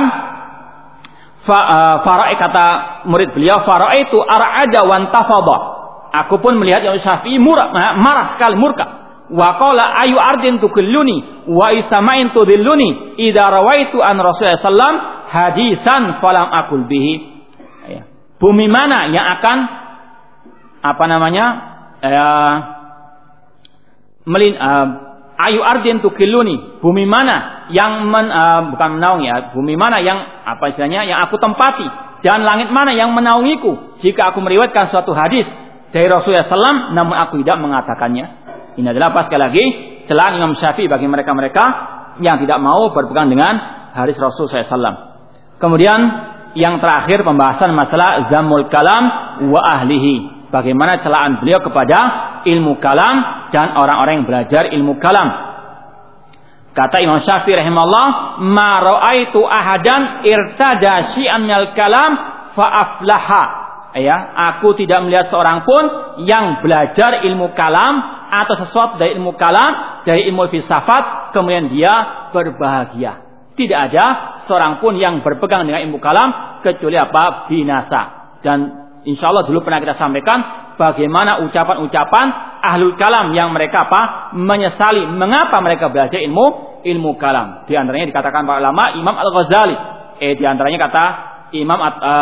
kata murid beliau, faraitu ar'aja wan tafadha. Aku pun melihat Imam Syafi'i marah sekali, murka. Wa qala ayu ardin tukilluni wa isamain tudilluni idza rawaitu an Rasulullah sallam hadisan falam aqul bihi. Bumi mana yang akan ayu ardin tukilluni, bumi mana yang bukan menaungi ya, bumi mana yang yang aku tempati, dan langit mana yang menaungiku jika aku meriwayatkan suatu hadis dari Rasulullah SAW namun aku tidak mengatakannya. Ini adalah sekali lagi celaan Imam Syafi'i bagi mereka-mereka yang tidak mau berpegang dengan hadis Rasulullah SAW. Kemudian yang terakhir pembahasan masalah zamul kalam wa ahlihi. Bagaimana celaan beliau kepada ilmu kalam dan orang-orang yang belajar ilmu kalam. Kata Imam Syafi'i rahimahullah, ma ra'aitu ahadan irtada syai'an minal kalam fa aflaha. Ya, aku tidak melihat seorang pun yang belajar ilmu kalam atau sesuatu dari ilmu kalam, dari ilmu filsafat, kemudian dia berbahagia. Tidak ada seorang pun yang berpegang dengan ilmu kalam kecuali binasa. Dan insyaallah dulu pernah kita sampaikan bagaimana ucapan-ucapan ahlul kalam yang mereka menyesali mengapa mereka belajar ilmu kalam. Di antaranya dikatakan para ulama Imam Al-Ghazali. Di antaranya kata Imam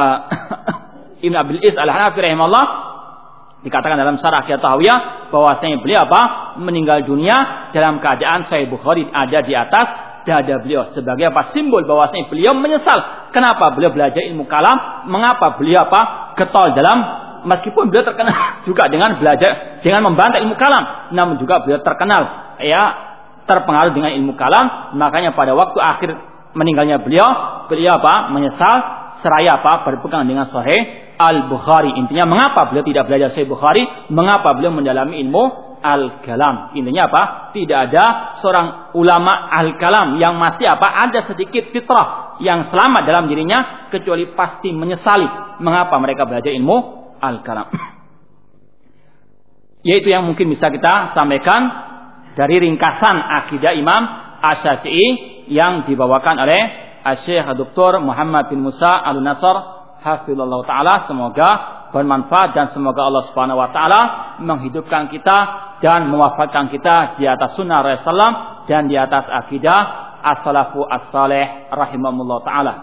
Ibn Abil Is Al-Hanafi rahimahullah, dikatakan dalam Syarah Tahawiyah bahwasanya beliau meninggal dunia dalam keadaan Sahih Bukhari ada di atas dada beliau sebagai simbol bahwasanya beliau menyesal kenapa beliau belajar ilmu kalam, mengapa beliau getol dalam, meskipun beliau terkenal juga dengan belajar dengan membantah ilmu kalam, namun juga beliau terkenal terpengaruh dengan ilmu kalam. Makanya pada waktu akhir meninggalnya beliau menyesal seraya berpegang dengan Sahih Al-Bukhari. Intinya mengapa beliau tidak belajar Sahih Bukhari, mengapa beliau mendalami ilmu Al-Kalam. Intinya tidak ada seorang ulama Al-Kalam yang masih ada sedikit fitrah yang selamat dalam dirinya, kecuali pasti menyesali mengapa mereka belajar ilmu Al-Kalam. Yaitu yang mungkin bisa kita sampaikan dari ringkasan akidah Imam Asy-Syafi'i yang dibawakan oleh Syekh Dr. Muhammad bin Musa Al-Nasr hafizallahu taala. Semoga bermanfaat dan semoga Allah Subhanahu wa taala menghidupkan kita dan mewafatkan kita di atas sunnah Rasulullah dan di atas akidah as-salafu as-salih rahimahumullah taala.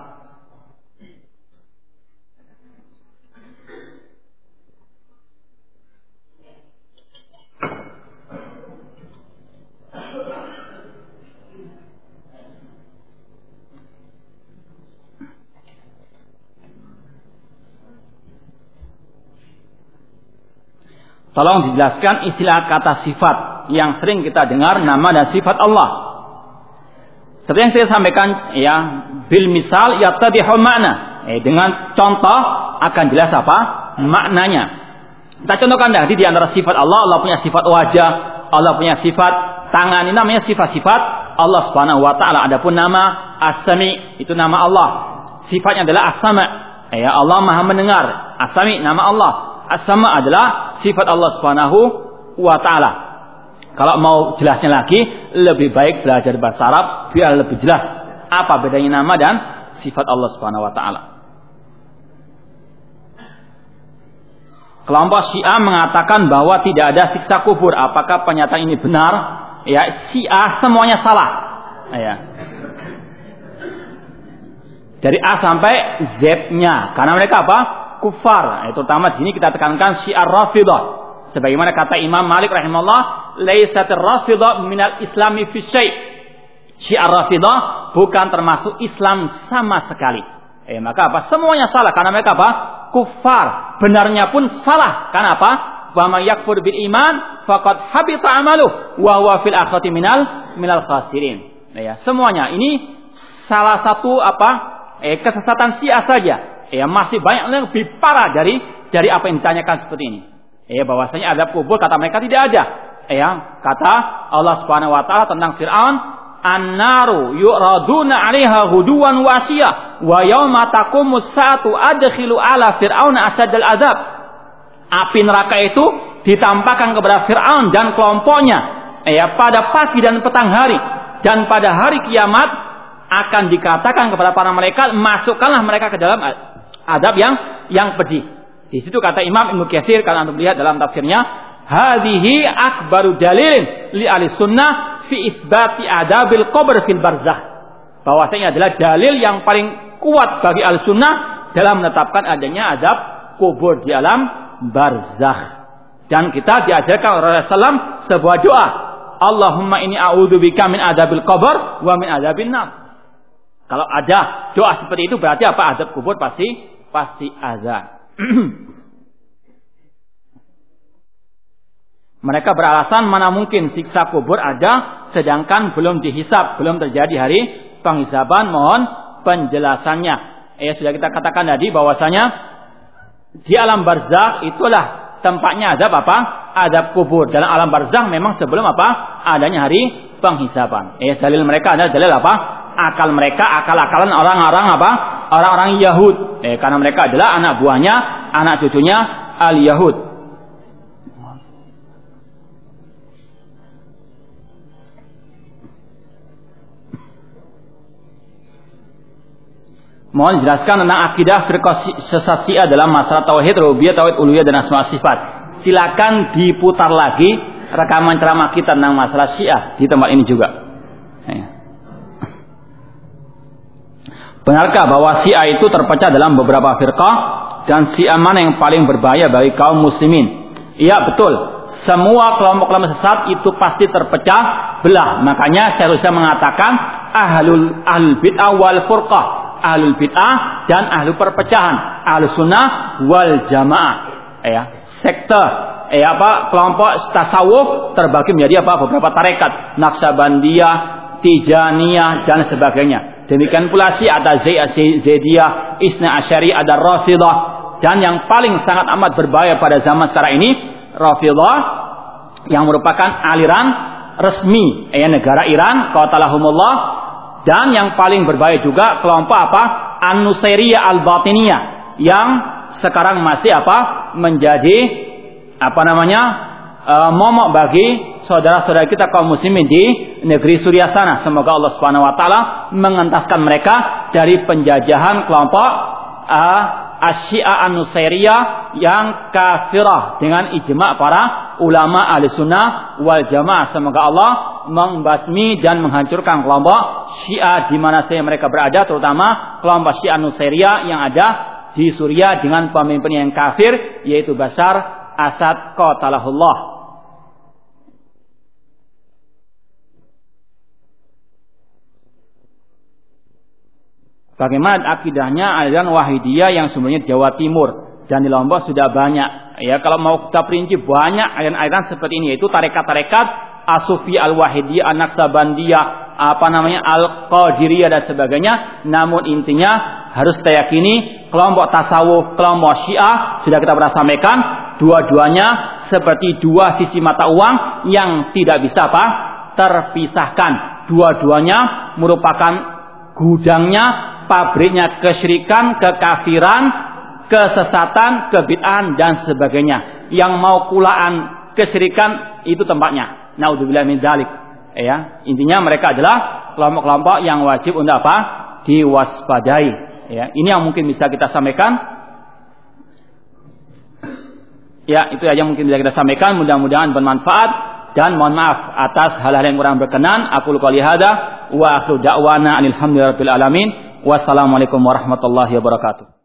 Tolong dijelaskan istilah kata sifat yang sering kita dengar, nama dan sifat Allah. Seperti yang saya sampaikan bil misal yattadihu makna. Dengan contoh akan jelas maknanya. Kita contohkan tadi di antara sifat Allah, Allah punya sifat wajah, Allah punya sifat tangan, ini namanya sifat-sifat Allah Subhanahu wa taala. Adapun nama As-Sami itu nama Allah. Sifatnya adalah As-Sama. Allah Maha mendengar. As-Sami nama Allah. As-Sama adalah sifat Allah Subhanahu wa taala. Kalau mau jelasnya lagi, lebih baik belajar bahasa Arab biar lebih jelas apa bedanya nama dan sifat Allah Subhanahu wa taala. Kelompok Syiah mengatakan bahwa tidak ada siksa kubur. Apakah pernyataan ini benar? Syiah semuanya salah. Dari A sampai Z-nya. Karena mereka kufar. Terutama di sini kita tekankan Syiah Rafidah. Sebagaimana kata Imam Malik rahimahullah, "Laisatir Rafidah minal Islami fi syai'." Syiah Rafidah bukan termasuk Islam sama sekali. Maka semuanya salah karena mereka kufar. Benarnya pun salah. Karena Wa may yakfur bil iman faqad habita amaluhu wa huwa fil akhirati minal khasirin. Semuanya ini salah satu kesesatan Syiah saja. Masih banyak yang lebih parah dari apa yang ditanyakan seperti ini. Bahwasanya azab kubur kata mereka tidak ada. Kata Allah Subhanahu wa taala tentang Firaun, "An-naru yu'raduna 'alaiha ghuduwan wa 'ashiyya wa yauma taqumus saatu adkhilu 'ala fir'auna asyadal azab." Api neraka itu ditampakkan kepada Firaun dan kelompoknya pada pagi dan petang hari, dan pada hari kiamat akan dikatakan kepada para malaikat, masukkanlah mereka ke dalam adab yang pedih. Di situ kata Imam Ibnu Katsir, kalau Anda lihat dalam tafsirnya, hadhihi akbaru dalil li ahli sunnah fi isbati adabil qabr fil barzakh. Bahwasanya adalah dalil yang paling kuat bagi ahli sunnah dalam menetapkan adanya adab kubur di alam barzakh. Dan kita diajarkan oleh Rasulullah sebuah doa, Allahumma inni a'udzubika min adabil qabr wa min adabin nar. Kalau ada doa seperti itu berarti apa? Adab kubur pasti ada. Mereka beralasan mana mungkin siksa kubur ada sedangkan belum dihisab, belum terjadi hari penghisaban. Mohon penjelasannya. Sudah kita katakan tadi bahwasanya di alam barzakh itulah tempatnya adab apa? Adab kubur. Dalam alam barzakh memang sebelum apa? Adanya hari penghisaban. Dalil mereka adalah dalil apa? Akal mereka, akal-akalan orang-orang apa? Orang-orang Yahud. Karena mereka adalah anak buahnya, anak cucunya al-Yahud. Mohon jelaskan tentang akidah firqah sesat Syiah dalam masalah tauhid rububiyah, tauhid uluhiyah dan asma sifat. Silakan diputar lagi rekaman ceramah kita tentang masalah Syiah di tempat ini juga. Benarkah bahwa Syiah itu terpecah dalam beberapa firqah, dan Syiah mana yang paling berbahaya bagi kaum muslimin? Iya, betul. Semua kelompok-kelompok sesat itu pasti terpecah belah. Makanya Syaikhul Islam mengatakan ahlul bid'ah wal furqah, ahlul bid'ah dan ahlu perpecahan, ahlus sunnah wal jamaah. Sekte kelompok tasawuf terbagi menjadi beberapa tarekat, Naqsabandiyah, Tijaniyah dan sebagainya. Demikian pula Syiah ada Zaidiyah, Isna Asyari, ada Rafidah, dan yang paling sangat amat berbahaya pada zaman sekarang ini Rafidah, yang merupakan aliran resmi negara Iran, qatalahumullah. Dan yang paling berbahaya juga kelompok An-Nusairiyah Al-Batiniyah, yang sekarang masih menjadi momok bagi saudara-saudara kita kaum muslimin di negeri Suriah sana. Semoga Allah Subhanahu wa taala mengentaskan mereka dari penjajahan kelompok Asy-Syiah An-Nusairiyah yang kafirah dengan ijma' para ulama Ahlussunnah wal Jamaah. Semoga Allah membasmi dan menghancurkan kelompok Syiah di mana saja mereka berada, terutama kelompok Syiah An-Nusairiyah yang ada di Suriah dengan pemimpin yang kafir, yaitu Bashar Asad qatalahullah. Bagaimana akidahnya aliran Wahidiyah yang sumbernya di Jawa Timur dan di Lombok sudah banyak. Kalau mau kita perinci banyak aliran-aliran seperti ini, yaitu tarekat-tarekat As-Sufi, Al-Wahidiyah, An-Naqsabandiyah, Al-Qadiriyah dan sebagainya. Namun intinya harus kita yakini kelompok tasawuf, kelompok Syiah sudah kita pernah sampaikan, dua-duanya seperti dua sisi mata uang yang tidak bisa terpisahkan. Dua-duanya merupakan gudangnya, pabriknya kesyirikan, kekafiran, kesesatan, kebid'ahan dan sebagainya. Yang mau kulaan kesyirikan itu tempatnya. Naudzubillah min dzalik. Intinya mereka adalah kelompok-kelompok yang wajib untuk diwaspadai. Ini yang mungkin bisa kita sampaikan. Itu aja mungkin bisa kita sampaikan. Mudah-mudahan bermanfaat dan mohon maaf atas hal-hal yang kurang berkenan. Aqulu qouli hadza wa akhiru da'wana alhamdulillahirabbil alamin. Wassalamualaikum warahmatullahi wabarakatuh.